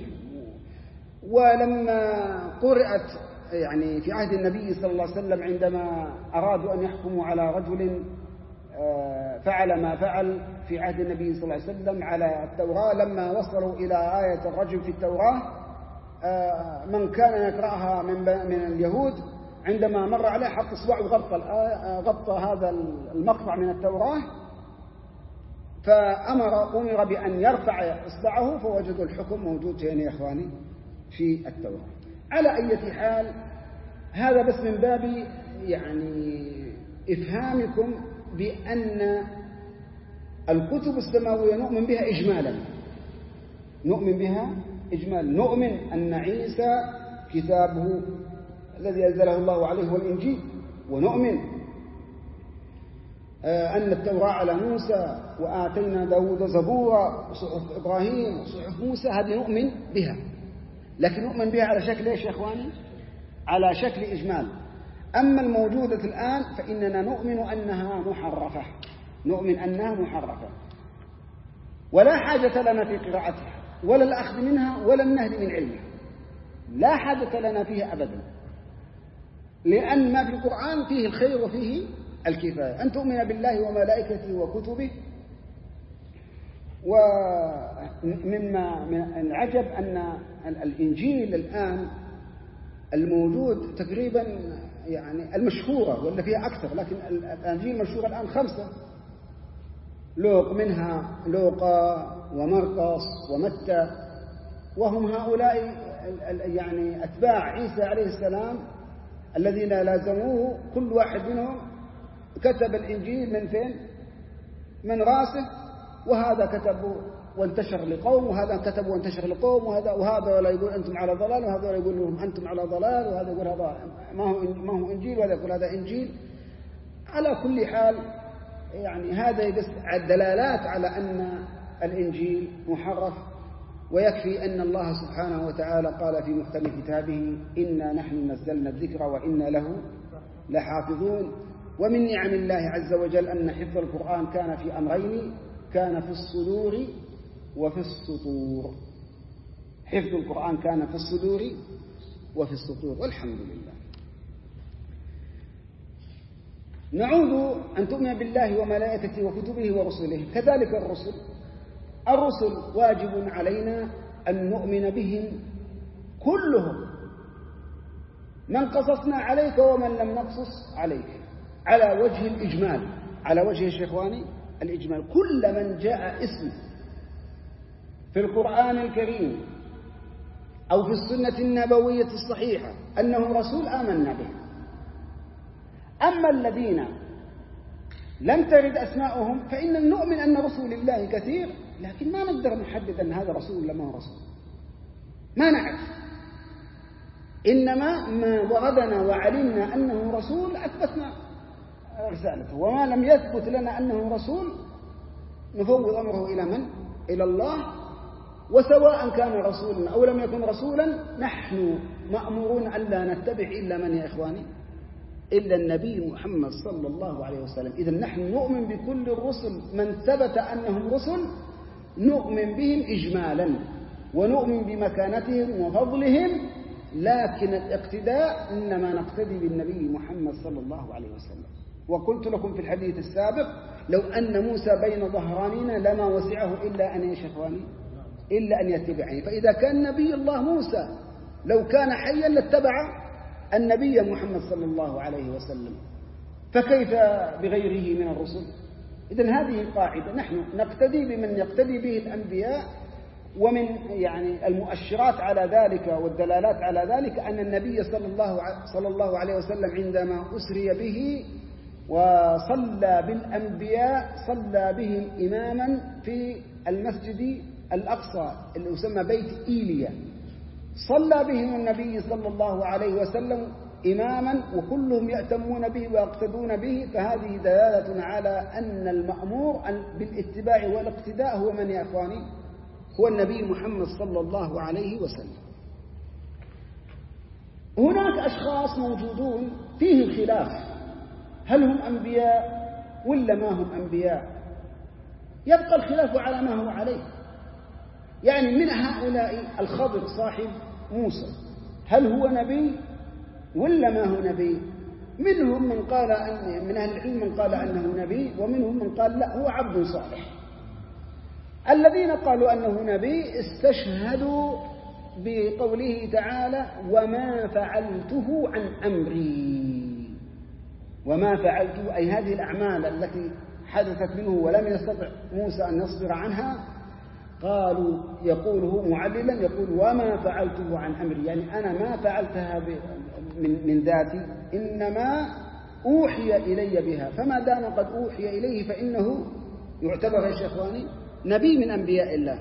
ولما قرأت يعني في عهد النبي صلى الله عليه وسلم عندما أرادوا أن يحكموا على رجل فعل ما فعل في عهد النبي صلى الله عليه وسلم على التوراة، لما وصلوا إلى آية الرجم في التوراة من كان يقرأها من من اليهود عندما مر عليه حط إصبعه وغطى غطى هذا المقطع من التوراة، فأمر أمر بأن يرفع إصبعه فوجدوا الحكم موجود هنا يا إخواني في التوراة. على أي حال هذا بس من باب يعني إفهامكم بأن الكتب السماوية نؤمن بها إجمالا، نؤمن بها إجمالا. نؤمن أن عيسى كتابه الذي أنزله الله عليه هو الإنجيل، ونؤمن أن التوراة على موسى وآتينا داود زبورا وصحف إبراهيم وصحف موسى، هذه نؤمن بها، لكن نؤمن بها على شكل إيش يا إخواني؟ على شكل إجمال. أما الموجودة الآن فإننا نؤمن أنها محرفة، نؤمن أنها محرفة ولا حاجة لنا في قراءتها ولا الأخذ منها ولا النهل من علمها، لا حاجة لنا فيها أبدا، لأن ما في القرآن فيه الخير وفيه الكفاية. أن تؤمن بالله وملائكته وكتبه. ومما من العجب أن الإنجيل الآن الموجود تقريبا يعني المشهورة ولا فيها أكثر، لكن الإنجيل المشهورة الآن خمسة، لوق منها لوقا ومرقس ومتى، وهم هؤلاء يعني أتباع عيسى عليه السلام الذين لازموه. كل واحد منهم كتب الإنجيل من فين؟ من راسه، وهذا كتبه وانتشر لقوم، وهذا كتب وانتشر لقوم، وهذا وهذا ولا يقول أنتم على ضلال، وهذا ولا يقول لهم أنتم على ضلال، وهذا يقول هذا ما هو ما هو إنجيل، وهذا يقول هذا إنجيل. على كل حال يعني هذا بس دلالات على أن الإنجيل محرف ويكفي أن الله سبحانه وتعالى قال في محكم كتابه إنا نحن نزلنا الذكر وإنا له لحافظون. ومن نعم الله عز وجل أن حفظ القرآن كان في أمرين، كان في الصدور وفي السطور. حفظ القرآن كان في الصدور وفي السطور، والحمد لله. نعود أن تؤمن بالله وملائكته وكتبه ورسله. كذلك الرسل الرسل واجب علينا أن نؤمن بهم كلهم، من قصصنا عليك ومن لم نقصص عليك، على وجه الإجمال، على وجه الشيخواني الإجمال. كل من جاء اسم في القرآن الكريم أو في السنة النبوية الصحيحة أنه رسول آمنا به. أما الذين لم ترد أسماؤهم فإن نؤمن أن رسول الله كثير، لكن ما نقدر نحدد أن هذا رسول ولا ما هو رسول، ما نعرف. إنما ما وردنا وعلمنا أنه رسول أثبتنا رسالته، وما لم يثبت لنا أنه رسول نفوض أمره إلى من؟ إلى الله. وسواء كان رسولا أو لم يكن رسولا نحن مأمورون ألا نتبع إلا من يا إخواني؟ إلا النبي محمد صلى الله عليه وسلم. إذن نحن نؤمن بكل الرسل من ثبت أنهم رسل، نؤمن بهم إجمالا ونؤمن بمكانتهم وفضلهم، لكن الاقتداء إنما نقتدي بالنبي محمد صلى الله عليه وسلم. وقلت لكم في الحديث السابق لو أن موسى بين ظهرانينا لما وسعه إلا أن يشهواني، إلا أن يتبعني. فإذا كان نبي الله موسى لو كان حيا لاتبع النبي محمد صلى الله عليه وسلم، فكيف بغيره من الرسل؟ إذن هذه القاعدة، نحن نقتدي بمن يقتدي به الأنبياء. ومن يعني المؤشرات على ذلك والدلالات على ذلك أن النبي صلى الله صلى الله عليه وسلم عندما أسري به وصلى بالأنبياء صلى بهم إماما في المسجد الأقصى اللي يسمى بيت إيليا، صلى بهم النبي صلى الله عليه وسلم إماما وكلهم يأتمون به ويقتدون به. فهذه دلالة على أن المأمور بالاتباع والاقتداء هو من يا أخواني؟ هو النبي محمد صلى الله عليه وسلم. هناك أشخاص موجودون فيهم خلاف، هل هم أنبياء ولا ما هم أنبياء؟ يبقى الخلاف على ما هو عليه. يعني من هؤلاء الخضر صاحب موسى، هل هو نبي ولا ما هو نبي؟ منهم من قال أن من أهل العلم من قال أنه نبي، ومنهم من قال لا هو عبد صالح. الذين قالوا أنه نبي استشهدوا بقوله تعالى وما فعلته عن أمري. وما فعلته أي هذه الأعمال التي حدثت منه ولم يستطع موسى أن يصبر عنها، قالوا يقوله معللا يقول وما فعلته عن أمري، يعني أنا ما فعلتها من, من ذاتي، إنما أوحي إلي بها. فما دام قد أوحي إليه فإنه يعتبر يا شيخواني نبي من أنبياء الله.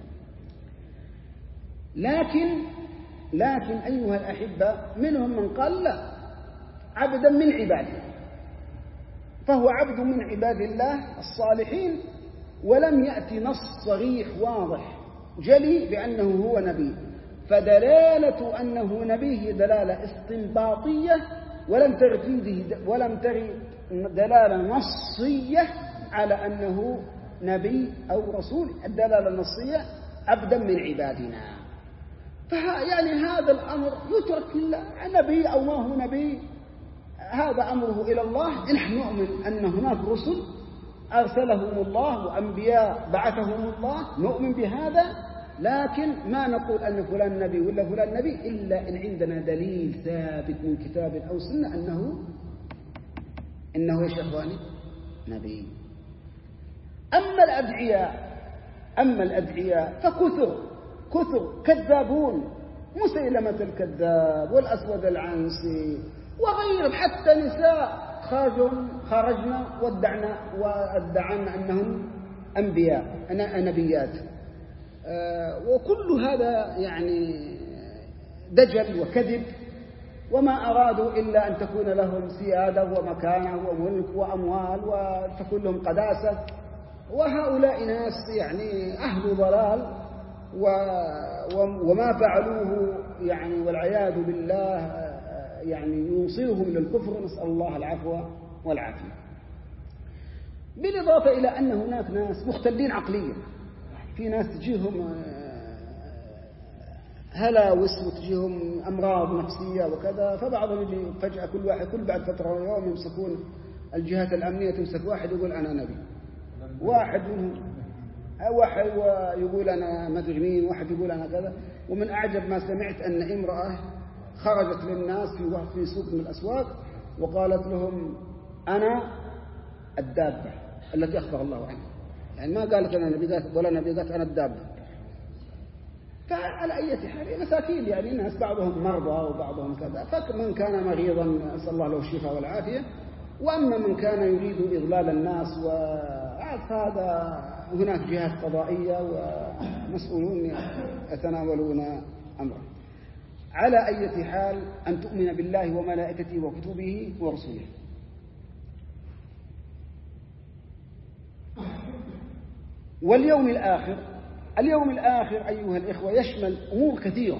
لكن لكن أيها الأحبة منهم من قال لا، عبدا من عباده، فهو عبد من عباد الله الصالحين، ولم يأتي نص صريح واضح جلي بأنه هو نبي. فدلالة أنه نبي هي دلالة استنباطية، ولم ترد ولم ترد دلالة نصية على أنه نبي أو رسول. الدلالة النصية عبدا من عبادنا. فيعني هذا الأمر يترك لله، نبي أو ما هو نبي هذا أمره إلى الله. نحن نؤمن أن هناك رسل أرسلهم الله وأنبياء بعثهم الله، نؤمن بهذا، لكن ما نقول أن فلان نبي ولا فلان نبي إلا إن عندنا دليل ثابت من كتاب أو سنة أنه إنه يا شيخواني نبي. أما الأدعياء أما الأدعياء فكثر كثر كذابون، مسيلمة الكذاب والأسود العنسي وغيرهم، حتى نساء خرجنا وادعنا وادعنا أنهم أنبياء نبيات. وكل هذا يعني دجل وكذب، وما أرادوا إلا أن تكون لهم سيادة ومكانة وملك وأموال وتكون لهم قداسة. وهؤلاء ناس يعني أهل ضلال وما فعلوه يعني والعياذ بالله يعني يوصلهم للكفر، نسأل الله العفو والعافية. بالإضافة إلى أن هناك ناس مختلين عقليا، في ناس تجيهم هلاوس وتجيهم أمراض نفسية وكذا، فبعضهم يجي فجأة كل واحد كل بعد فترة يوم يمسكون الجهات الأمنية تمسك واحد يقول أنا نبي، واحد منهم واحد يقول أنا مدري مين، واحد يقول أنا كذا. ومن أعجب ما سمعت أن امرأة خرجت للناس في في سوق من الأسواق وقالت لهم أنا الدابة التي أخبر الله عنها، يعني ما قالت أنا نبي ولا نبي، قالت أنا الدابة. فعلى أي حال مساكين، يعني الناس بعضهم مرضى وبعضهم كذا، فمن كان مريضا نسأل الله له الشفاء والعافية، وأما من كان يريد إضلال الناس فهذا هناك جهات قضائية ومسؤولون يتناولون أمره. على أي حال أن تؤمن بالله وملائكته وكتبه ورسله. واليوم الآخر، اليوم الآخر أيها الإخوة يشمل أمور كثيرة.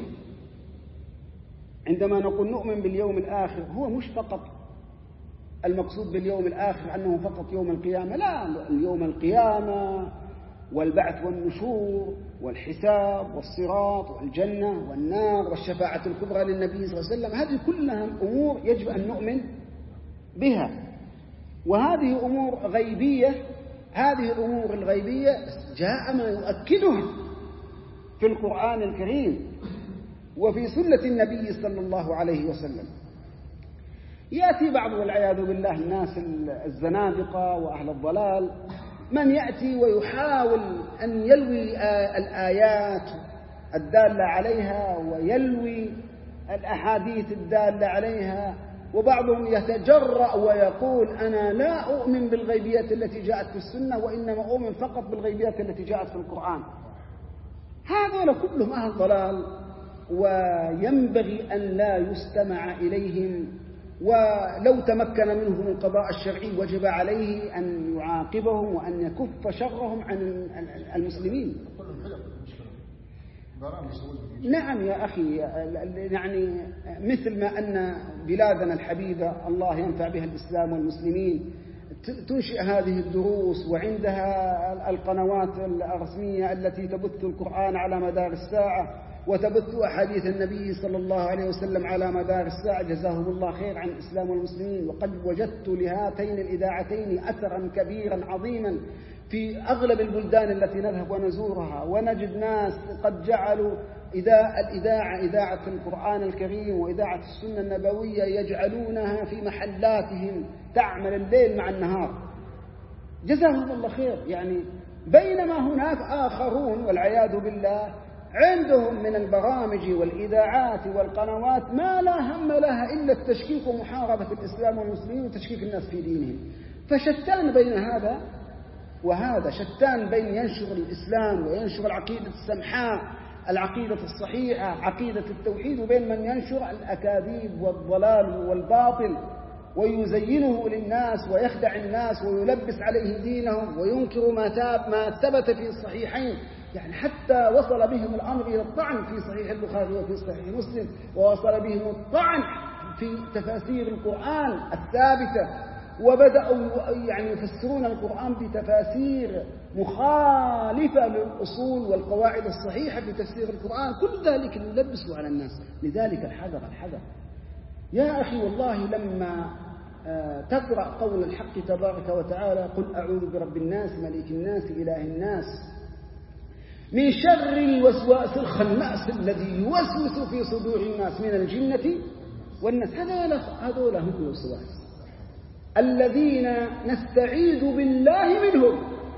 عندما نقول نؤمن باليوم الآخر هو مش فقط المقصود باليوم الآخر أنه فقط يوم القيامة، لا، اليوم القيامة والبعث والنشور والحساب والصراط والجنة والنار والشفاعة الكبرى للنبي صلى الله عليه وسلم، هذه كلها أمور يجب أن نؤمن بها. وهذه أمور غيبية، هذه الأمور الغيبية جاء ما يؤكدها في القرآن الكريم وفي سنة النبي صلى الله عليه وسلم. يأتي بعض والعياذ بالله الناس الزنادقة وأهل الضلال من يأتي ويحاول أن يلوي الآيات الدالة عليها ويلوي الأحاديث الدالة عليها، وبعضهم يتجرأ ويقول أنا لا أؤمن بالغيبيات التي جاءت في السنة وإنما أؤمن فقط بالغيبيات التي جاءت في القرآن. هذول كلهم أهل ضلال، وينبغي أن لا يستمع إليهم، ولو تمكن منهم القضاء الشرعي وجب عليه أن يعاقبهم وأن يكف شرهم عن المسلمين. نعم يا أخي، يعني مثل ما أن بلادنا الحبيبة الله ينفع بها الإسلام والمسلمين تنشئ هذه الدروس، وعندها القنوات الرسمية التي تبث القرآن على مدار الساعة وتبث أحاديث النبي صلى الله عليه وسلم على مدار الساعة، جزاهم الله خير عن الإسلام والمسلمين. وقد وجدت لهاتين الإذاعتين أثرا كبيرا عظيما في أغلب البلدان التي نذهب ونزورها، ونجد ناس قد جعلوا الإذاعة إذاعة القرآن الكريم وإذاعة السنة النبوية يجعلونها في محلاتهم تعمل الليل مع النهار، جزاهم الله خير. يعني بينما هناك آخرون والعياذ بالله عندهم من البرامج والإذاعات والقنوات ما لا هم لها إلا التشكيك ومحاربة الإسلام والمسلمين وتشكيك الناس في دينهم. فشتان بين هذا وهذا، شتان بين ينشر الإسلام وينشر العقيدة السمحاء العقيدة الصحيحة عقيدة التوحيد، وبين من ينشر الأكاذيب والضلال والباطل ويزينه للناس ويخدع الناس ويلبس عليه دينهم وينكر ما تاب ما ثبت في الصحيحين. يعني حتى وصل بهم الأمر إلى الطعن في صحيح البخاري وفي صحيح مسلم، ووصل بهم الطعن في تفاسير القرآن الثابتة، وبدأوا يعني يفسرون القرآن بتفاسير مخالفة للأصول والقواعد الصحيحة في تفسير القرآن. كل ذلك يلبسه على الناس. لذلك الحذر الحذر يا أخي. والله لما تقرأ قول الحق تبارك وتعالى قل أعوذ برب الناس ملك الناس إله الناس من شر الوسواس الخناس الذي يوسوس في صدور الناس من الجنة والناس، هذول هم الوسواس الذين نستعيذ بالله منهم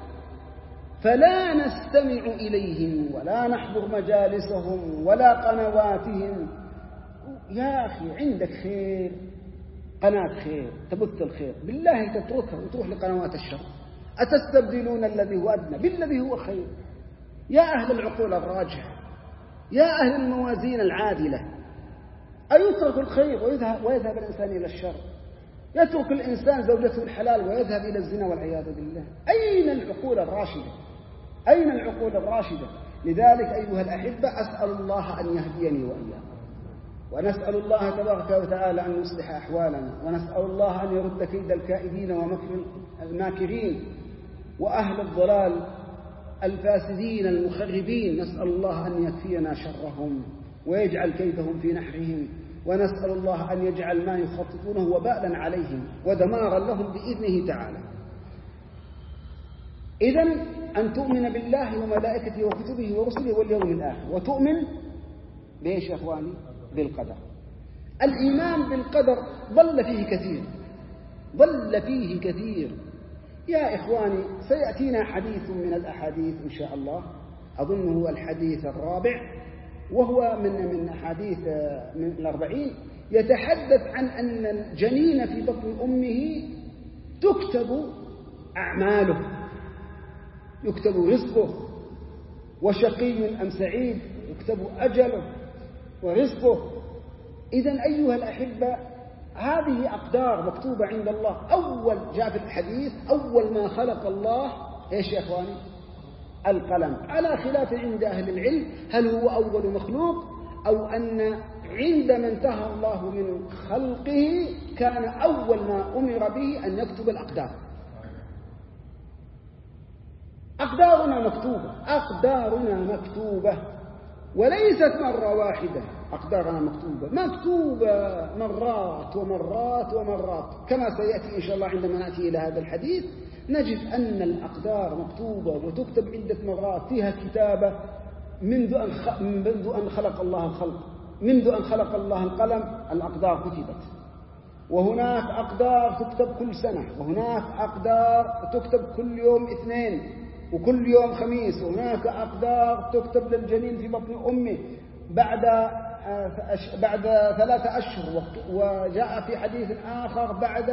فلا نستمع إليهم ولا نحضر مجالسهم ولا قنواتهم. يا أخي عندك خير، قناة خير تبث الخير، بالله تتركها وتروح لقنوات الشر. أتستبدلون الذي هو أدنى بالذي هو خير؟ يا أهل العقول الراجحة، يا أهل الموازين العادلة، أيترك الخير ويذهب, ويذهب الإنسان إلى الشر؟ يترك الإنسان زوجته الحلال ويذهب إلى الزنا والعياذ بالله. أين العقول الراشدة؟ أين العقول الراشدة؟ لذلك أيها الأحبة أسأل الله أن يهديني وإياكم، ونسأل الله تبارك وتعالى أن يصلح أحوالنا، ونسأل الله أن يرد كيد الكائدين ومكر الماكرين وأهل الضلال الفاسدين المخربين. نسأل الله أن يكفينا شرهم ويجعل كيدهم في نحرهم، ونسأل الله أن يجعل ما يخططونه وبالا عليهم ودمارا لهم بإذنه تعالى. إذن أن تؤمن بالله وملائكته وكتبه ورسله واليوم الآخر، وتؤمن بإيش يا أخواني؟ بالقدر. الإيمان بالقدر ضل فيه كثير، ضل فيه كثير يا إخواني. سيأتينا حديث من الأحاديث إن شاء الله، أظنه الحديث الرابع، وهو من من أحاديث من الأربعين، يتحدث عن أن الجنين في بطن أمه تكتب أعماله، يكتب رزقه، وشقي أم سعيد، يكتب أجله ورزقه. إذن أيها الأحبة هذه أقدار مكتوبة عند الله. أول جاء في الحديث أول ما خلق الله إيش يا أخواني؟ القلم، على خلاف عند أهل العلم هل هو أول مخلوق أو أن عندما انتهى الله من خلقه كان أول ما أمر به أن يكتب الأقدار. أقدارنا مكتوبة، أقدارنا مكتوبة، وليست مرة واحدة. أقدارنا مكتوبة مكتوبة مرات ومرات ومرات، كما سيأتي إن شاء الله عندما نأتي إلى هذا الحديث نجد أن الأقدار مكتوبة وتكتب عدة مرات، فيها كتابة منذ أن منذ أن خلق الله الخلق، منذ أن خلق الله القلم الأقدار كتبت. وهناك أقدار تكتب كل سنة، وهناك أقدار تكتب كل يوم اثنين وكل يوم خميس، وهناك أقدار تكتب للجنين في بطن أمه بعد بعد ثلاثة أشهر، وجاء في حديث آخر بعد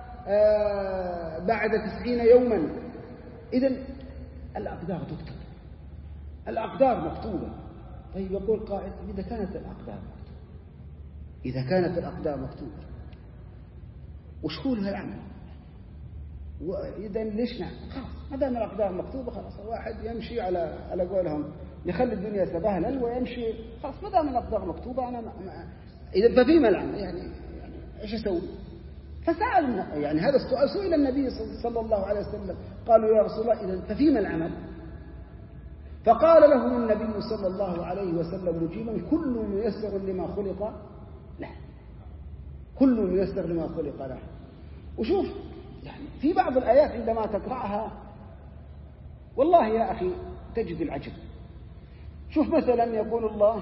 بعد تسعين يوما. إذن الأقدار تكتب، الأقدار مكتوبة. طيب يقول قائل إذا كانت الأقدار مكتوبة، إذا كانت الأقدار مكتوبة وش هو لها العمل؟ وإذا ليش نعمل؟ خلاص ما دام الأقدار مكتوبة خلاص الواحد يمشي على على قولهم يخلي الدنيا سبهلل ويمشي خلاص ما دام الأقدار مكتوبة أنا ما إذا ففيما العمل؟ يعني يعني إيش أسوي؟ فسأل يعني هذا السؤال سئل النبي صلى الله عليه وسلم، قالوا يا رسول الله إذا ففيما العمل؟ فقال لهم النبي صلى الله عليه وسلم مجيبا كل ميسر لما خلق له، كل ميسر لما خلق له. وشوف يعني في بعض الآيات عندما تقرأها والله يا أخي تجد العجب. شوف مثلا يقول الله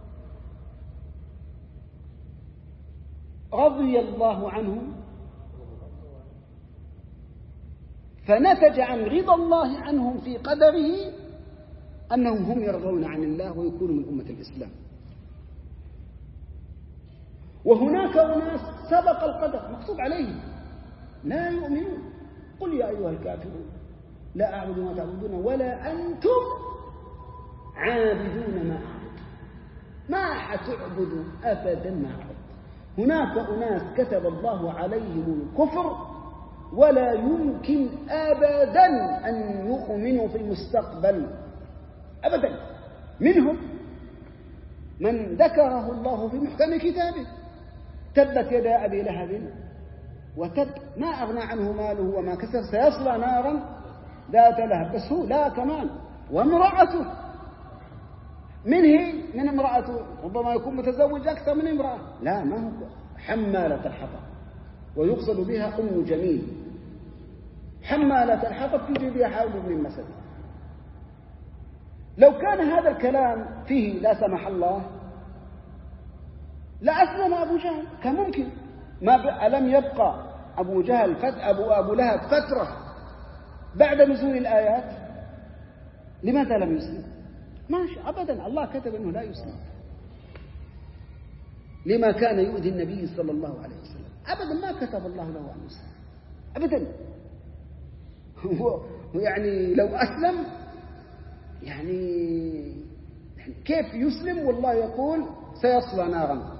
رضي الله عنهم فنتج عن رضا الله عنهم في قدره أنهم هم يرضون عن الله ويكونوا من أمة الإسلام. وهناك أناس سبق القدر مكتوب عليهم لا يؤمنون. قل يا أيها الكافرون لا أعبد ما تعبدون ولا أنتم عابدون ما أعبد، ما حتعبدوا أبدا ما أعبد. هناك أناس كتب الله عليهم الكفر ولا يمكن أبدا أن يؤمنوا في المستقبل أبدا. منهم من ذكره الله في محكم كتابه تبت يدا أبي لهب وتب ما أغنى عنه ماله وما كسب سيصلى نارا ذات لهب. بس هو لا كمان وامرأته من هي؟ من امرأته ربما يكون متزوج أكثر من امرأة، لا ما هو حمالة الحطب، ويقصد بها أم جميل حمالة الحطب في جيبها حول من مسد. لو كان هذا الكلام فيه لا سمح الله لأسلم أبو جهل، كان ممكن. ما ألم يبقى أبو جهل فت أبو أبو لهب فترة بعد نزول الآيات؟ لماذا لم يسلم؟ ماشي أبدا، الله كتب أنه لا يسلم. لما كان يؤذي النبي صلى الله عليه وسلم أبدا، ما كتب الله له أن يسلم أبدا. يعني لو أسلم يعني كيف يسلم والله يقول سيصلى نارا؟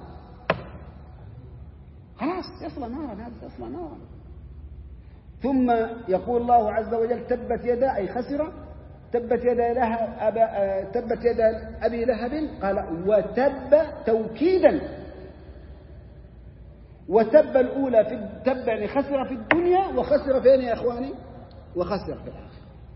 خلاص يصلى نارا، هذا يصلى نارا. ثم يقول الله عز وجل تبت يدا أي خسر تبت يدا لهب أبا تبت يدا أبي لهب، قال وتب توكيدا، وتب الأولى في تب يعني خسر في الدنيا وخسر فين يا إخواني؟ وخسر في الآخرة.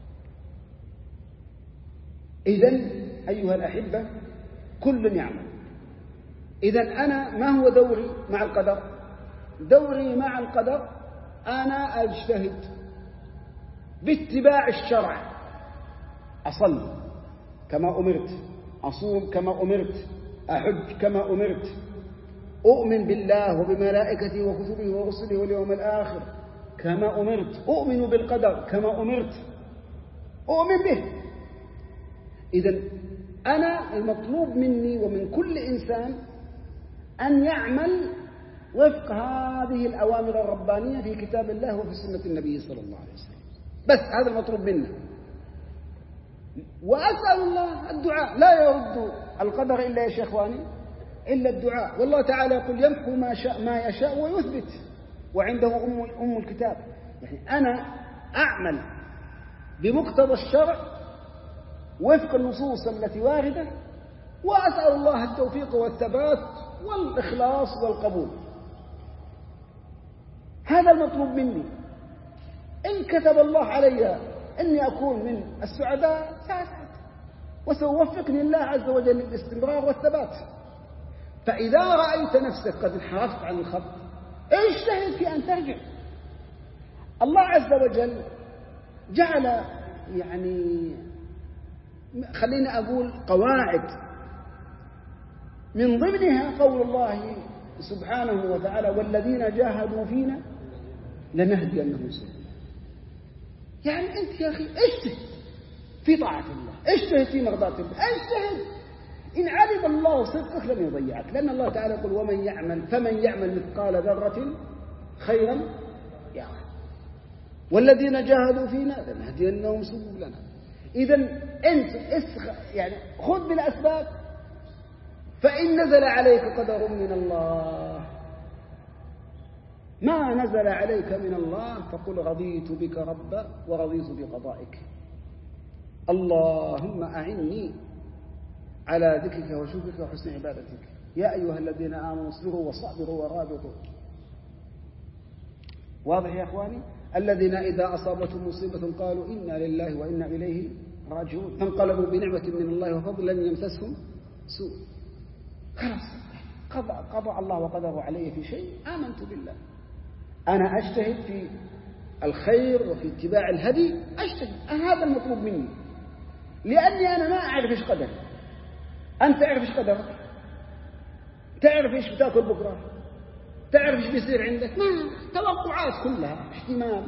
إذن أيها الأحبة كل يعمل. إذن أنا ما هو دوري مع القدر؟ دوري مع القدر أنا أجتهد باتباع الشرع، أصلي كما أمرت، أصوم كما أمرت، أحج كما أمرت، أؤمن بالله وبملائكته وكتبه ورسله واليوم الآخر كما أمرت، أؤمن بالقدر كما أمرت، أؤمن به. إذن أنا المطلوب مني ومن كل إنسان أن يعمل وفق هذه الأوامر الربانية في كتاب الله وفي سنة النبي صلى الله عليه وسلم، بس هذا المطلوب منا. وأسأل الله الدعاء، لا يرد القدر إلا يا شيخ إخواني إلا الدعاء. والله تعالى يقول يمحو ما شاء ما يشاء ويثبت وعنده أم أم الكتاب. يعني أنا أعمل بمقتضى الشرع وفق النصوص التي واردة، وأسأل الله التوفيق والثبات والإخلاص والقبول. هذا المطلوب مني. إن كتب الله علي أني أكون من السعداء سأسعد، وسيوفقني الله عز وجل للاستمرار والثبات. فإذا رأيت نفسك قد انحرفت عن الخط اجتهد في أن ترجع. الله عز وجل جعل يعني خليني أقول قواعد، من ضمنها قول الله سبحانه وتعالى والذين جاهدوا فينا لنهدينهم سبلنا. يعني أنت يا أخي اجتهد في طاعة الله، اجتهد في مرضاة الله، اجتهد. إن علم الله صدقك لن يضيعك، لأن الله تعالى يقول ومن يعمل فمن يعمل مثقال ذرة خيرا يره والذين جاهدوا فينا لنهدينهم سبلنا. إذا أنت يعني خذ بالأسباب، فإن نزل عليك قدر من الله ما نزل عليك من الله فقل رضيت بك ربا ورضيت بقضائك. اللهم أعني على ذكرك وشكرك وحسن عبادتك. يا أيها الذين آمنوا اصبروا وصابروا ورابطوا. واضح يا أخواني؟ الذين إذا أصابتهم مصيبة قالوا إنا لله وإنا إليه راجعون، فانقلبوا بنعمة من الله وفضل لم يمسسهم سوء. خلاص قضى, قضى الله وقدره علي في شيء، آمنت بالله. أنا أجتهد في الخير وفي اتباع الهدي، أجتهد. هذا المطلوب مني، لأني أنا ما أعرف إيش قدري. أنت تعرف إيش قدرك؟ تعرف إيش بتأكل بكرة؟ تعرف إيش بيصير عندك؟ ما توقعات كلها احتمال.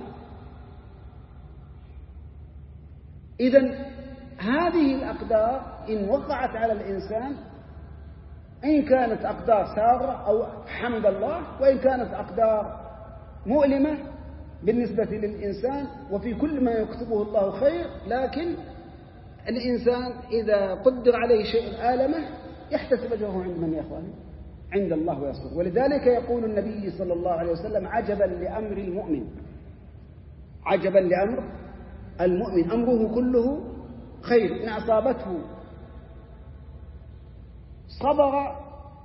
إذن هذه الأقدار إن وقعت على الإنسان، إن كانت أقدار سارة أو حمد الله، وإن كانت أقدار مؤلمة بالنسبة للإنسان، وفي كل ما يكتبه الله خير. لكن الإنسان إذا قدر عليه شيء آلمه يحتسب أجره عند من يا إخواني؟ عند الله ويصبر. ولذلك يقول النبي صلى الله عليه وسلم عجبا لأمر المؤمن، عجبا لأمر المؤمن أمره كله خير، إن أصابته صبر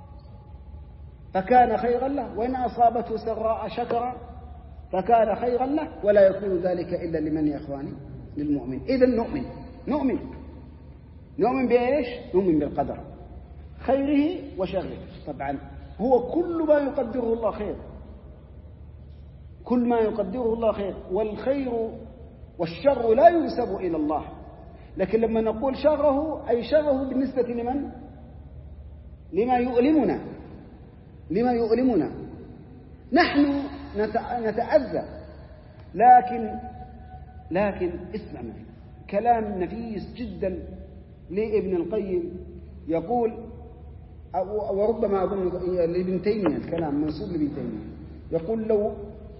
فكان خيرا له، وإن أصابته سراء شكر فكان خيرا له، ولا يكون ذلك إلا لمن يا إخواني؟ للمؤمن. إذن نؤمن نؤمن نؤمن بإيش؟ نؤمن بالقدر خيره وشره. طبعا هو كل ما يقدره الله خير، كل ما يقدره الله خير، والخير والشر لا ينسب إلى الله. لكن لما نقول شره أي شره بالنسبة لمن؟ لما يؤلمنا، لما يؤلمنا. نحن نتأذى، لكن لكن اسمع معي كلام نفيس جدا لابن القيم، يقول وربما أظن لابن تيمية، الكلام منسوب لابن تيمية، يقول لو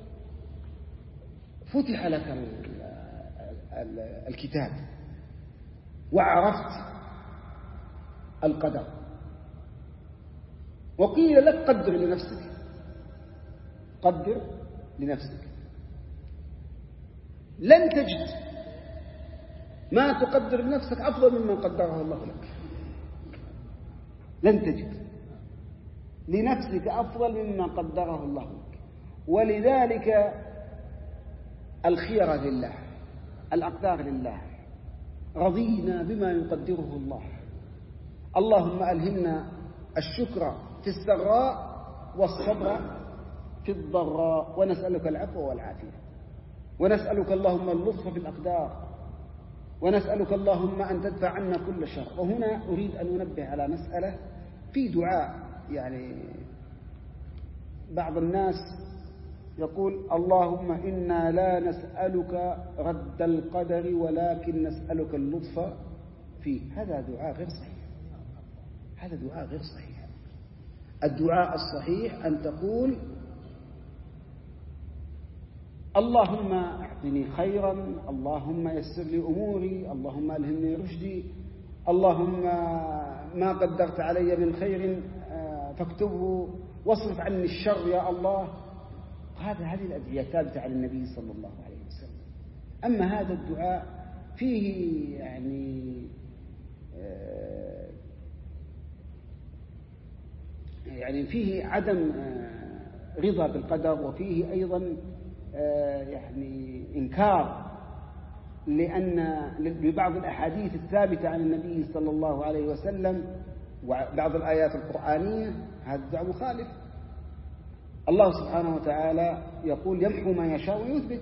فتح لك الكتاب وعرفت القدر وقيل لك قدر لنفسك، قدر لنفسك، لن تجد ما تقدر لنفسك أفضل مما قدره الله لك، لن تجد لنفسك أفضل مما قدره الله لك. ولذلك الخيرة لله، الأقدار لله، رضينا بما يقدره الله. اللهم ألهمنا الشكر في السراء والصبر في الضراء، ونسألك العفو والعافية، ونسألك اللهم اللطف في الأقدار، ونسألك اللهم أن تدفع عنا كل شر. وهنا أريد أن أنبه على مسألة في دعاء، يعني بعض الناس يقول اللهم إنا لا نسألك رد القدر ولكن نسألك اللطف فيه. هذا دعاء غير صحيح، هذا دعاء غير صحيح. الدعاء الصحيح أن تقول اللهم أعطني خيرا، اللهم يسر لي أموري، اللهم ألهمني رشدي، اللهم ما قدرت علي من خير فاكتبه، واصرف عني الشر يا الله. هذا هذه الأدعية ثابتة عن النبي صلى الله عليه وسلم. أما هذا الدعاء فيه يعني يعني فيه عدم رضا بالقدر، وفيه أيضا يعني إنكار لأن لبعض الأحاديث الثابتة عن النبي صلى الله عليه وسلم وبعض الآيات القرآنية. هذا الدعاء مخالف. الله سبحانه وتعالى يقول يمحو ما يشاء ويثبت،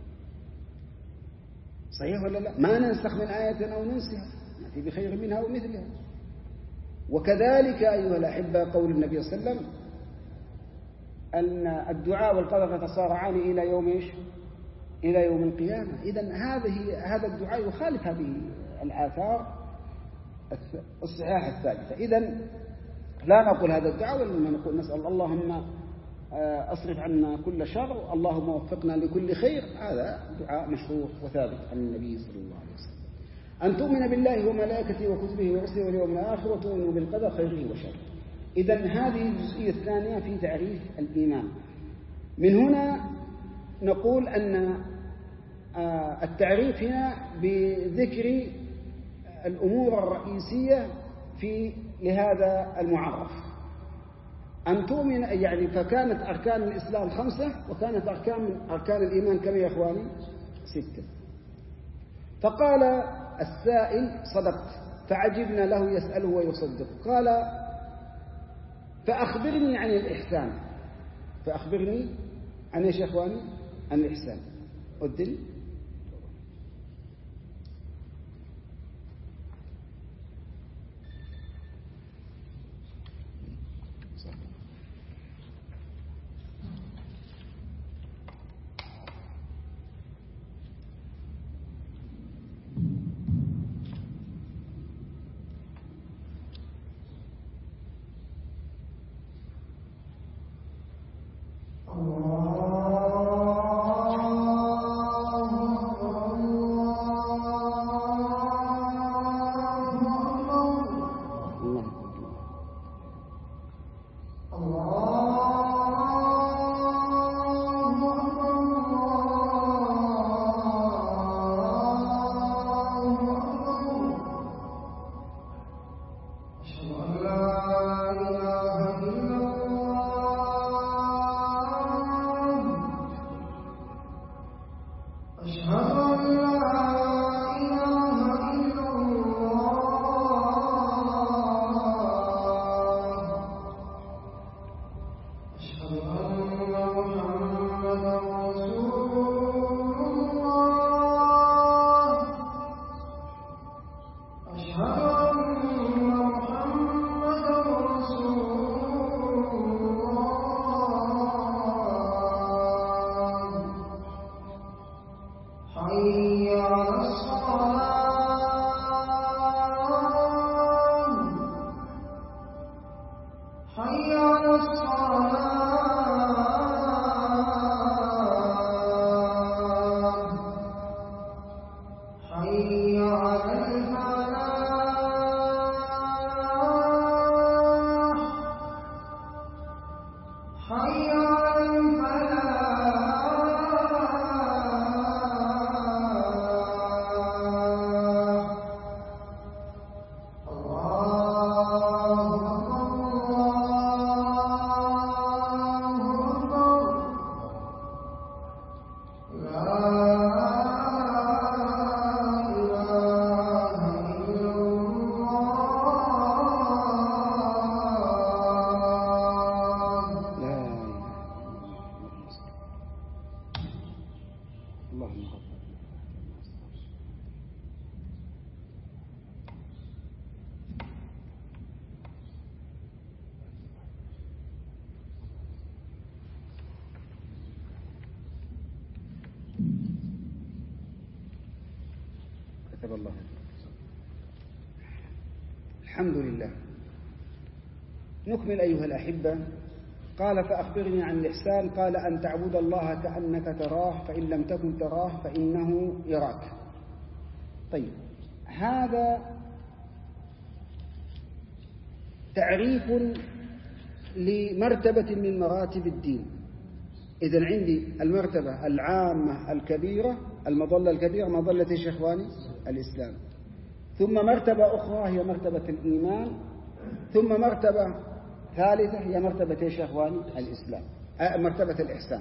صحيح ولا لا؟ ما ننسخ من آية أو ننسها نأتي بخير منها أو مثلها. وكذلك أيها الأحبة قول النبي صلى الله عليه وسلم أن الدعاء والقدر يتصارعان إلى يوم إيش؟ إلى يوم القيامة. إذن هذه هذا الدعاء يخالف هذه الآثار الصحيحة الثابتة. إذن لا نقول هذا الدعاء، ولما نقول نسأل اللهم أصرف عنا كل شر، اللهم وفقنا لكل خير. هذا دعاء مشروع وثابت عن النبي صلى الله عليه وسلم. أن تؤمن بالله وملائكته وكتبه ورسله واليوم الآخر وتؤمن بالقدر خيره وشره. إذن هذه الجزئية الثانية في تعريف الإيمان. من هنا نقول أن التعريف هنا بذكر الأمور الرئيسية في لهذا المعرف. أن تؤمن يعني فكانت أركان الإسلام خمسة، وكانت أركان أركان الإيمان كم يا إخواني؟ ستة. فقال السائل صدقت، فعجبنا له يسأله ويصدق. قال فأخبرني عن الإحسان. فأخبرني عن إيش يا إخواني؟ عن الإحسان. أدل كتب الله. الحمد لله. نكمل أيها الأحبة. قال فأخبرني عن الإحسان. قال أن تعبد الله كأنك تراه فإن لم تكن تراه فإنه يراك. طيب، هذا تعريف لمرتبة من مراتب الدين. إذن عندي المرتبة العامة الكبيرة، المظلة الكبيرة، مظلة ايش يا إخواني؟ الإسلام. ثم مرتبة أخرى هي مرتبة الإيمان، ثم مرتبة ثالثة هي مرتبة ايش يا إخواني؟ الإسلام، آه مرتبة الإحسان.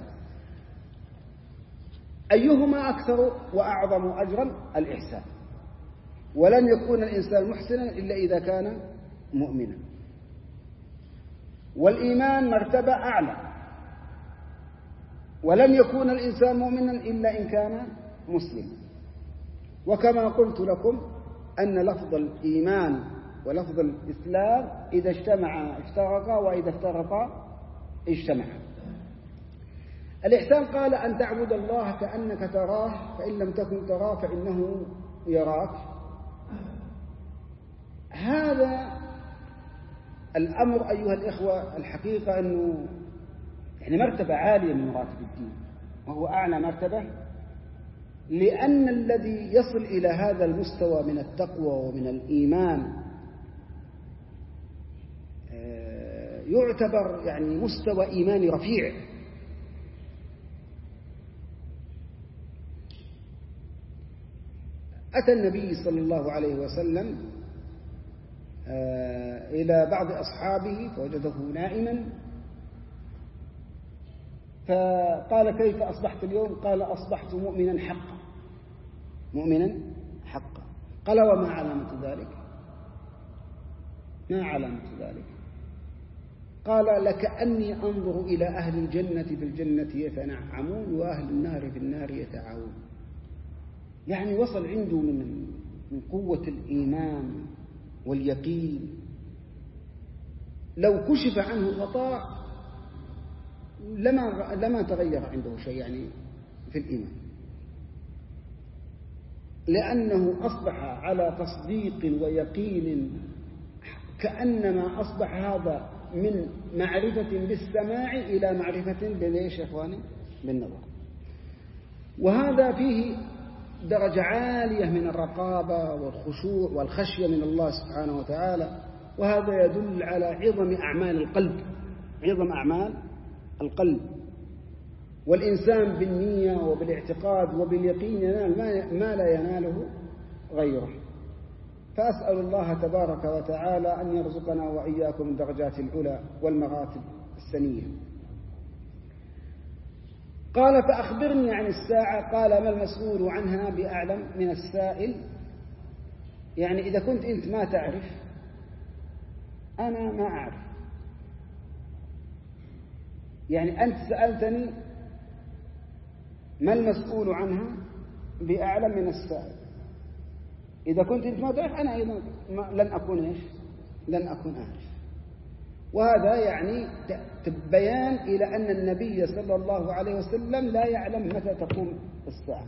أيهما أكثر وأعظم أجرا؟ الإحسان. ولن يكون الإنسان محسنا إلا إذا كان مؤمنا. والإيمان مرتبة أعلى، ولن يكون الإنسان مؤمنا إلا إن كان مسلما. وكما قلت لكم أن لفظ الإيمان ولفظ الإسلام إذا اجتمعا افترقا وإذا افترقا اجتمعا. الإحسان قال أن تعبد الله كأنك تراه فإن لم تكن تراه فإنه يراك. هذا الأمر أيها الإخوة الحقيقة أنه يعني مرتبة عالية من مراتب الدين، وهو أعلى مرتبة، لأن الذي يصل إلى هذا المستوى من التقوى ومن الإيمان يعتبر يعني مستوى إيماني رفيع. أتى النبي صلى الله عليه وسلم إلى بعض أصحابه فوجده نائما، فقال كيف أصبحت اليوم؟ قال أصبحت مؤمنا حقا. مؤمنا حقا. قال وما علامة ذلك؟ ما علامة ذلك؟ قال لكأني أنظر إلى أهل الجنة في الجنة يتنعمون وأهل النار في النار يتعاون. يعني وصل عنده من من قوة الإيمان واليقين لو كشف عنه غطاء لما لما تغير عنده شيء يعني في الإيمان، لأنه أصبح على تصديق ويقين كأنما أصبح هذا من معرفة بالسماع إلى معرفة بليش يا إخواني؟ بالنظر. وهذا فيه درجة عالية من الرقابة والخشوع والخشية من الله سبحانه وتعالى، وهذا يدل على عظم أعمال القلب، عظم أعمال القلب. والإنسان بالنية وبالاعتقاد وباليقين ينال ما لا يناله غيره. فأسأل الله تبارك وتعالى أن يرزقنا وإياكم الدرجات العلى والمراتب السنية. قال فأخبرني عن الساعة. قال ما المسؤول عنها بأعلم من السائل. يعني إذا كنت أنت ما تعرف أنا ما أعرف. يعني أنت سألتني ما المسؤول عنها بأعلم من السائل. إذا كنت أنت ما تعرف أنا أيضا لن أكون إيش؟ لن أكون أعرف. وهذا يعني بيان إلى أن النبي صلى الله عليه وسلم لا يعلم متى تقوم الساعة،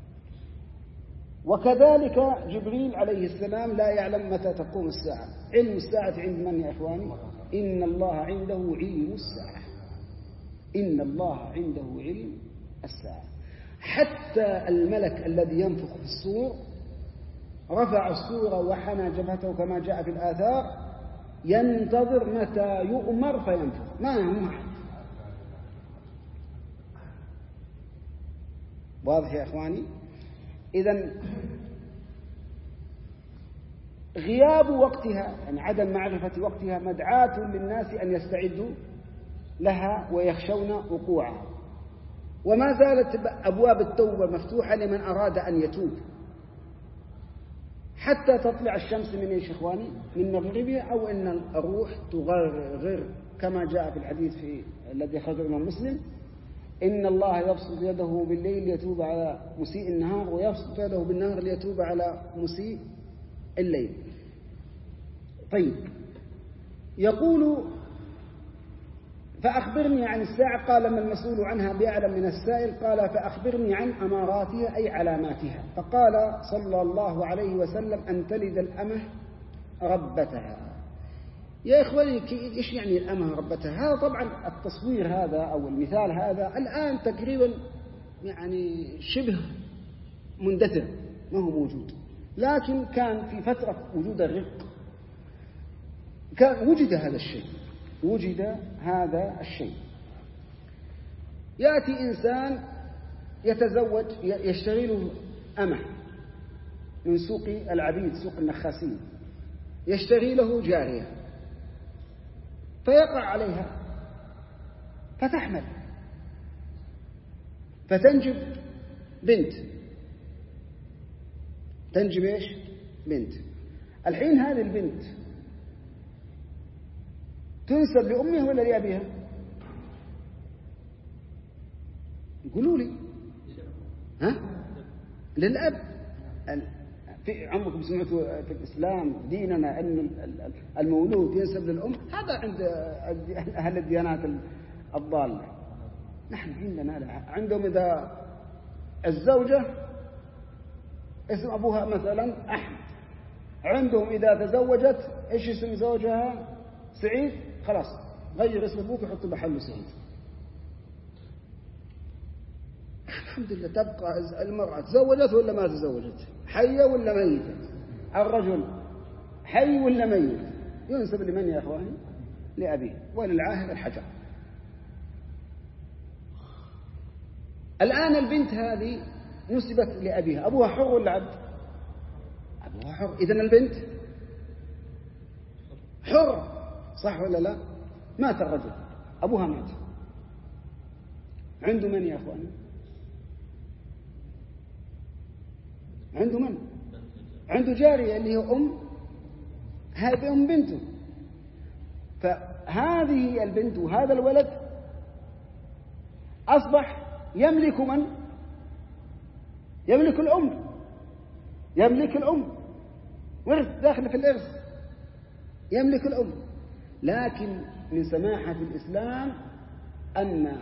وكذلك جبريل عليه السلام لا يعلم متى تقوم الساعة. علم الساعة عند من يا إخواني؟ إن الله عنده علم الساعة. إن الله عنده علم الساعة. حتى الملك الذي ينفخ في الصور رفع الصورة وحنى جبهته كما جاء في الآثار ينتظر متى يؤمر فينفخ. ما هم أحد. واضح يا إخواني؟ إذن غياب وقتها يعني عدم معرفة وقتها مدعاة للناس أن يستعدوا لها ويخشون وقوعها. وما زالت أبواب التوبة مفتوحة لمن أراد أن يتوب حتى تطلع الشمس من إيش إخواني؟ من مغربها، أو أن الروح تغرغر كما جاء في الحديث في الذي خرجه الإمام مسلم: إن الله يبسط يده بالليل ليتوب على مسيء النهار، ويبسط يده بالنهار ليتوب على مسيء الليل. طيب، يقول: فأخبرني عن الساعة. قال: ما المسؤول عنها بأعلم من السائل. قال: فأخبرني عن أماراتها أي علاماتها. فقال صلى الله عليه وسلم: أن تلد الأمة ربتها. يا إخواني، إيش يعني الأمة ربتها؟ هذا طبعا التصوير هذا أو المثال هذا الآن تقريبا يعني شبه مندثر، ما هو موجود، لكن كان في فترة وجود الرق كان وجد هذا الشيء وجد هذا الشيء يأتي إنسان يتزوج، يشتري له أمة من سوق العبيد، سوق النخاسين، يشتري له جارية فيقع عليها فتحمل فتنجب بنت تنجب إيش؟ بنت. الحين هذه البنت تنسب لأمها ولا لأبيها؟ قولوا لي. ها؟ للأب. في عمركم سمعتوا في الإسلام ديننا أن المولود ينسب للأم؟ هذا عند أهل الديانات الضالة. نحن عندنا لا. عندهم إذا الزوجة اسم أبوها مثلا أحمد، عندهم إذا تزوجت إيش اسم زوجها؟ سعيد. خلاص غير اسم أبوك وحط محله سعيد. الحمد لله. تبقى المرأة تزوجت ولا ما تزوجت، حية ولا ميتة، الرجل حي ولا ميت، ينسب لمن يا أخواني؟ لأبيه، وللعاهر الحجر. الآن البنت هذه نسبت لأبيها، أبوها حر ولا عبد؟ أبوها حر. إذن البنت حر، صح ولا لا؟ مات الرجل، أبوها مات، عنده من يا أخواني؟ عنده من؟ عنده جارية اللي هي أم، هذه أم بنته. فهذه البنت وهذا الولد أصبح يملك من؟ يملك الأم، يملك الأم، ورث داخل في الإرث، يملك الأم. لكن من سماحة الإسلام أن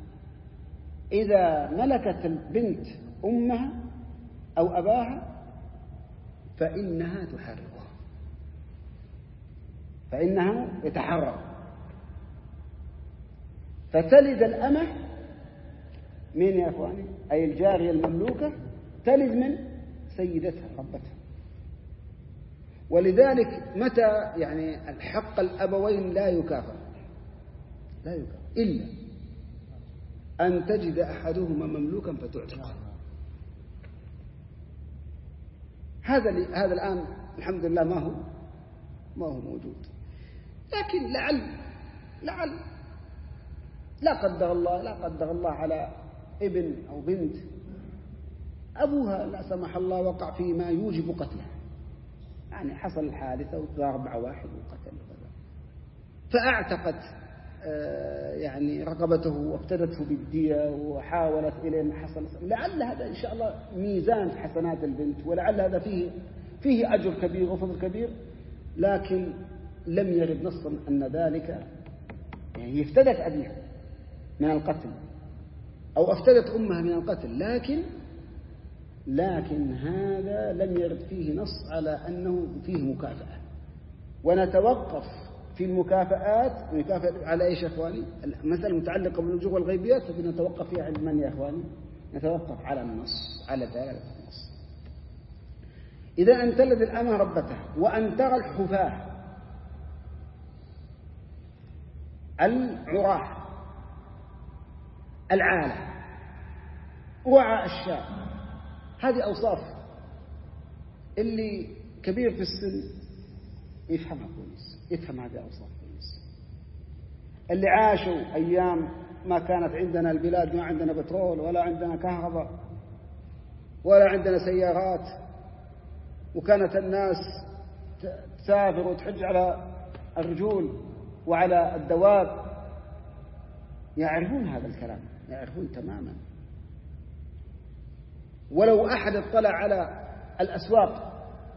إذا ملكت البنت أمها أو أباها فإنها تحررها، فإنها يتحرر، فتلد الأمة من يا أخواني؟ أي الجارية المملوكة تلد من سيدتها ربتها. ولذلك متى يعني الحق الأبوين لا يكافئ لا يكافئ إلا أن تجد أحدهما مملوكا فتعتق. هذا هذا الآن الحمد لله ما هو ما هو موجود. لكن لعل لعل لا قدر الله لا قدر الله على ابن أو بنت أبوها لا سمح الله وقع فيما يوجب قتله، يعني حصل الحادثة وضرب على واحد وقتل، فأعتقت يعني رقبته وافتدته بالدية وحاولت إلى ما حصل. لعل هذا إن شاء الله ميزان في حسنات البنت، ولعل هذا فيه فيه أجر كبير وفضل كبير، لكن لم يرد نصا أن ذلك يعني افتدت أبيها من القتل أو افتدت أمها من القتل، لكن لكن هذا لم يرد فيه نص على أنه فيه مكافأة. ونتوقف في المكافآت مكافأة على إيش يا أخواني؟ المسألة المتعلقة بالوجوه والغيبيات فنتوقف فيها عند من يا أخواني؟ نتوقف على النص، على دلالة النص. إذا أن تلد الأمة ربتها، وأن ترى الحفاة العراة العالة وعاء الشاء، هذه أوصاف اللي كبير في السن يفهمها كويس، يفهم هذه أوصاف كويس. اللي عاشوا أيام ما كانت عندنا البلاد ما عندنا بترول ولا عندنا كهرباء ولا عندنا سيارات، وكانت الناس تسافر وتحج على الرجول وعلى الدواب، يعرفون هذا الكلام، يعرفون تماما. ولو أحد اطلع على الأسواق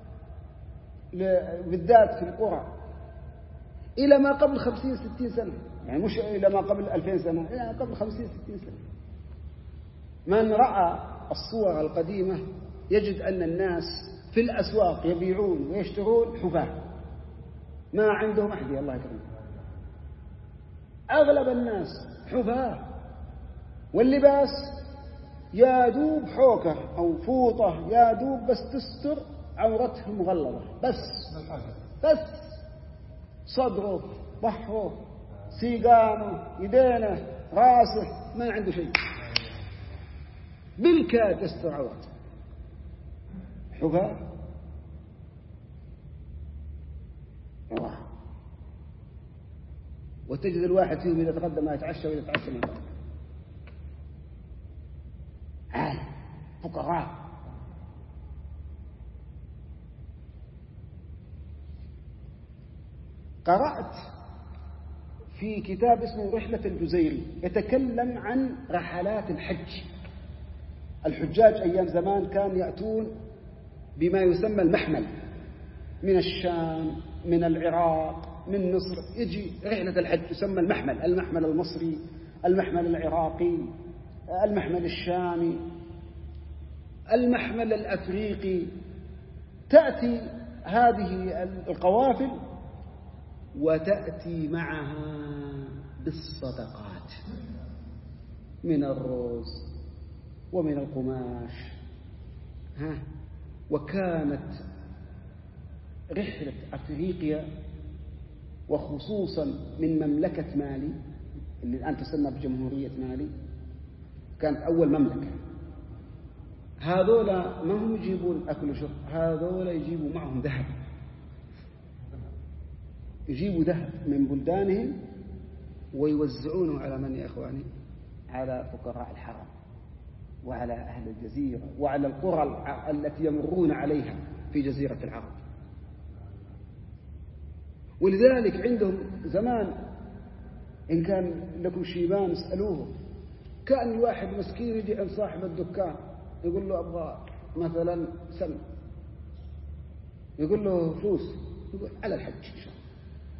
بالذات في القرى إلى ما قبل خمسين ستين سنة، يعني مش إلى ما قبل ألفين سنة، إلى ما قبل خمسين ستين سنة، من رأى الصور القديمة يجد أن الناس في الأسواق يبيعون ويشترون حفاة، ما عندهم أحذية الله يكرمهم، أغلب الناس حفاة، واللباس يا دوب حوكة أو فوطة يا دوب بس تستر عورته المغلظة، بس بس صدره ظهره سيقانه يدينه راسه ما عنده شيء، بالكاد يستر عورته، حفاة. الله. وتجد الواحد فيهم إذا تقدم ما يتعشى وإذا يتعشى ما يتعشى، عالم فقراء. قرأت في كتاب اسمه رحلة الجزيري يتكلم عن رحلات الحج. الحجاج أيام زمان كان يأتون بما يسمى المحمل من الشام من العراق من مصر، يجي رحلة الحج تسمى المحمل، المحمل المصري المحمل العراقي المحمل الشامي المحمل الأفريقي. تأتي هذه القوافل وتأتي معها بالصدقات من الرز ومن القماش. ها وكانت رحلة أفريقيا وخصوصا من مملكة مالي اللي الآن تسمى بجمهورية مالي، كانت أول مملكة. هذولا ما هم يجيبون أكل وشرب، هذولا يجيبوا معهم ذهب، يجيبوا ذهب من بلدانهم ويوزعونه على من يا إخواني؟ على فقراء الحرم وعلى أهل الجزيرة وعلى القرى التي يمرون عليها في جزيرة العرب. ولذلك عندهم زمان إن كان لكم شيبان اسألوه، كان الواحد مسكين يجي عند صاحب الدكان يقول له أبغى مثلا سمن، يقول له فلوس، يقول على الحج إن شاء الله.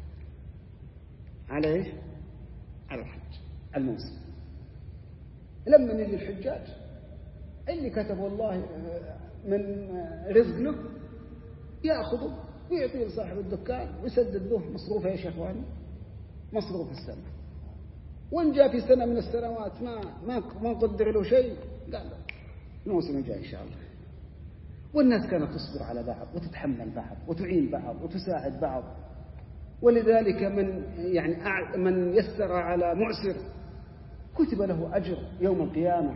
على إيش؟ على الحج الموسم. لما يجي الحجاج اللي كتبه الله من رزق له يأخذه ويعطيه لصاحب الدكان ويسدد له مصروفه. ايش يا اخواني؟ مصروف السنة. وان جاء في سنة من السنوات ما ما ما نقدر له شيء، قال الموسم الجاي ان شاء الله. والناس كانت تصبر على بعض وتتحمل بعض وتعين بعض وتساعد بعض. ولذلك من يعني من يسر على معسر كتب له أجر يوم القيامة.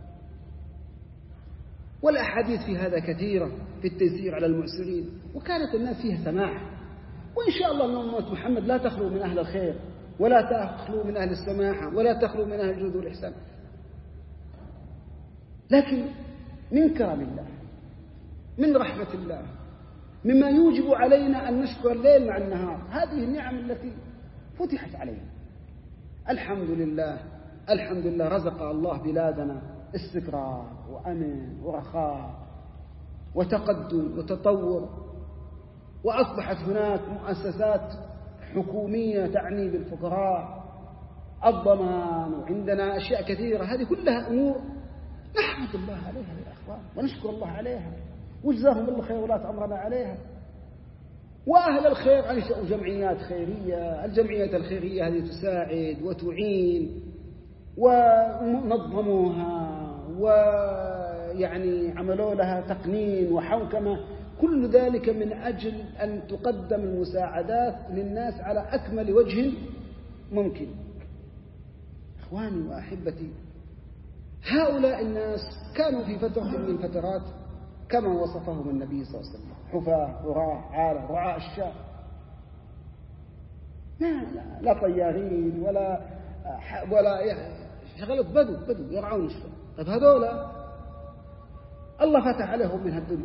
والأحاديث في هذا كثيرة في التيسير على المعسرين، وكانت الناس فيها سماح. وإن شاء الله أن أمة محمد لا تخلو من أهل الخير ولا تخلو من أهل السماحة ولا تخلو من أهل الجود والإحسان. لكن من كرم الله، من رحمة الله، مما يوجب علينا أن نشكر الليل مع النهار، هذه النعم التي فتحت علينا. الحمد لله الحمد لله رزق الله بلادنا استقرار وأمن ورخاء وتقدم وتطور، وأصبحت هناك مؤسسات حكومية تعني بالفقراء، الضمان، وعندنا أشياء كثيرة. هذه كلها أمور نحمد الله عليها يا أخوان ونشكر الله عليها، وجزاهم الله خير ولاة أمرنا عليها. وأهل الخير أنشأوا جمعيات خيرية، الجمعيات الخيرية هذه تساعد وتعين، ونظموها ويعني عملوا لها تقنين وحوكمة، كل ذلك من أجل أن تقدم المساعدات للناس على أكمل وجه ممكن. إخواني وأحبتي، هؤلاء الناس كانوا في فترة من الفترات كما وصفهم النبي صلى الله عليه وسلم، حفاة عراة عالة رعاء الشاة، لا, لا, لا طيارين ولا ولا شغلت بدو بدو يرعون الشفاء. طيب هذولا الله فتح عليهم من الدنيا،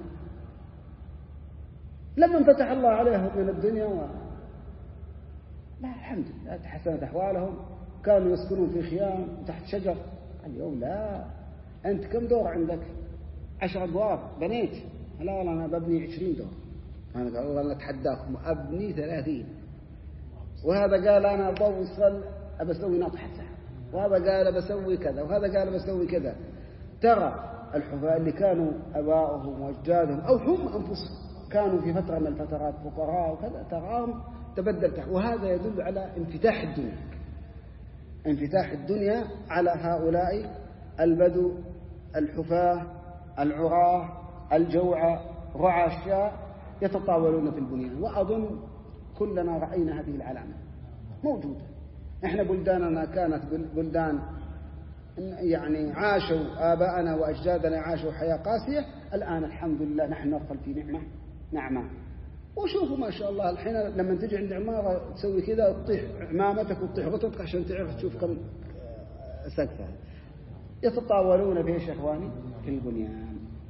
لما فتح الله عليهم من الدنيا و... لا الحمد لله تحسنت أحوالهم، كانوا يسكنون في خيام تحت شجر. اليوم لا، أنت كم دور عندك؟ عشر أدوار بنيت؟ لا والله أنا ببني عشرين دور. أنا قال الله أنا أتحداكم أبني ثلاثين. وهذا قال أنا بوصل أبسوي ناطحة سحاب، وهذا قال بسوي كذا، وهذا قال بسوي كذا. ترى الحفاة اللي كانوا أباؤهم وأجدادهم أو هم أنفسهم كانوا في فترة من الفترات فقراء وكذا، تراهم تبدل تحت. وهذا يدل على انفتاح الدنيا، انفتاح الدنيا على هؤلاء البدو الحفاة العراة الجوعى رعى الشاء يتطاولون في البنيان. وأظن كلنا رأينا هذه العلامة موجودة. إحنا بلداننا كانت بلدان يعني عاشوا آباءنا وأجدادنا عاشوا حياة قاسية، الآن الحمد لله نحن ندخل في نعمة نعمة. وشوفوا ما شاء الله الحين لما تجي عند عمارة تسوي كذا تطيح عمامتك وتطيح غطتك عشان تعرف تشوف كم سقفها. يتطاولون بإيش يا إخواني؟ في البنيان.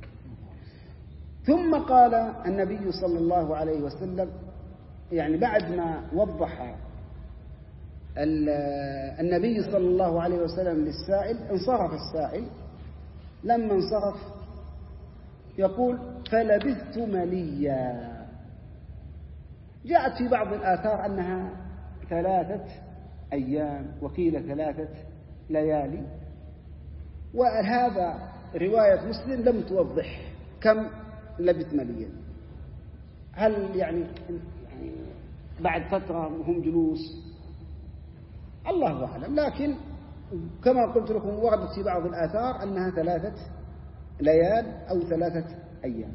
ثم قال النبي صلى الله عليه وسلم، يعني بعد ما وضح النبي صلى الله عليه وسلم للسائل، انصرف السائل. لما انصرف يقول فلبثت مليا. جاءت في بعض الآثار أنها ثلاثة أيام وقيل ثلاثة ليالي، وهذا رواية مسلم لم توضح كم لبث مليا. هل يعني بعد فترة هم جلوس؟ الله أعلم. لكن كما قلت لكم وردت في بعض الآثار أنها ثلاثة ليال أو ثلاثة أيام.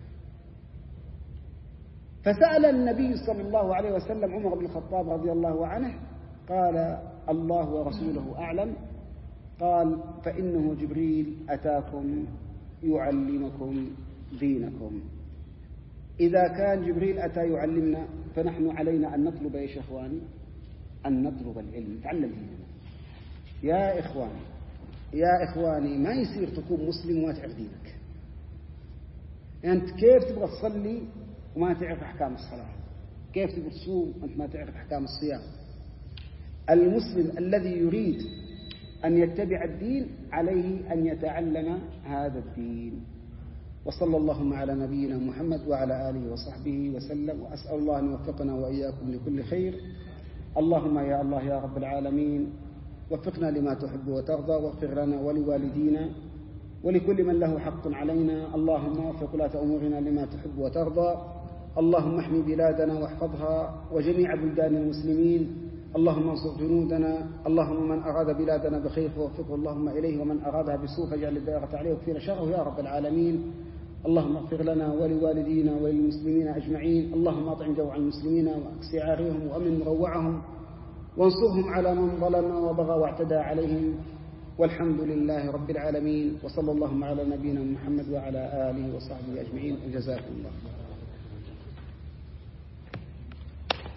فسأل النبي صلى الله عليه وسلم عمر بن الخطاب رضي الله عنه، قال الله ورسوله أعلم. قال فإنه جبريل أتاكم يعلمكم دينكم. إذا كان جبريل أتى يعلمنا فنحن علينا أن نطلب يا إخواني، أن نطلب العلم، نتعلم ديننا. يا إخواني يا إخواني ما يصير تكون مسلم وما تعرف دينك. أنت كيف تبغى تصلي وما تعرف أحكام الصلاة؟ كيف تبغى تصوم وأنت ما تعرف أحكام الصيام؟ المسلم الذي يريد أن يتبع الدين عليه أن يتعلم هذا الدين. وصلى اللهم على نبينا محمد وعلى آله وصحبه وسلم. وأسأل الله أن يوفقنا وإياكم لكل خير. اللهم يا الله يا رب العالمين وفقنا لما تحب وترضى، واغفر لنا ولوالدينا ولكل من له حق علينا. اللهم وفق ولاة أمورنا لما تحب وترضى. اللهم احمي بلادنا واحفظها وجميع بلدان المسلمين. اللهم انصر جنودنا. اللهم من أراد بلادنا بخير فوفقه اللهم إليه، ومن أرادها بسوء فاجعل الدائرة عليه وكفينا شره يا رب العالمين. اللهم اغفر لنا ولوالدينا وللمسلمين أجمعين. اللهم أطعم جوع المسلمين واكس عارهم وأمن مروعهم، وانصرهم على من ظلم وبغى واعتدى عليهم. والحمد لله رب العالمين. وصلى اللهم على نبينا محمد وعلى آله وصحبه أجمعين. جزاكم الله.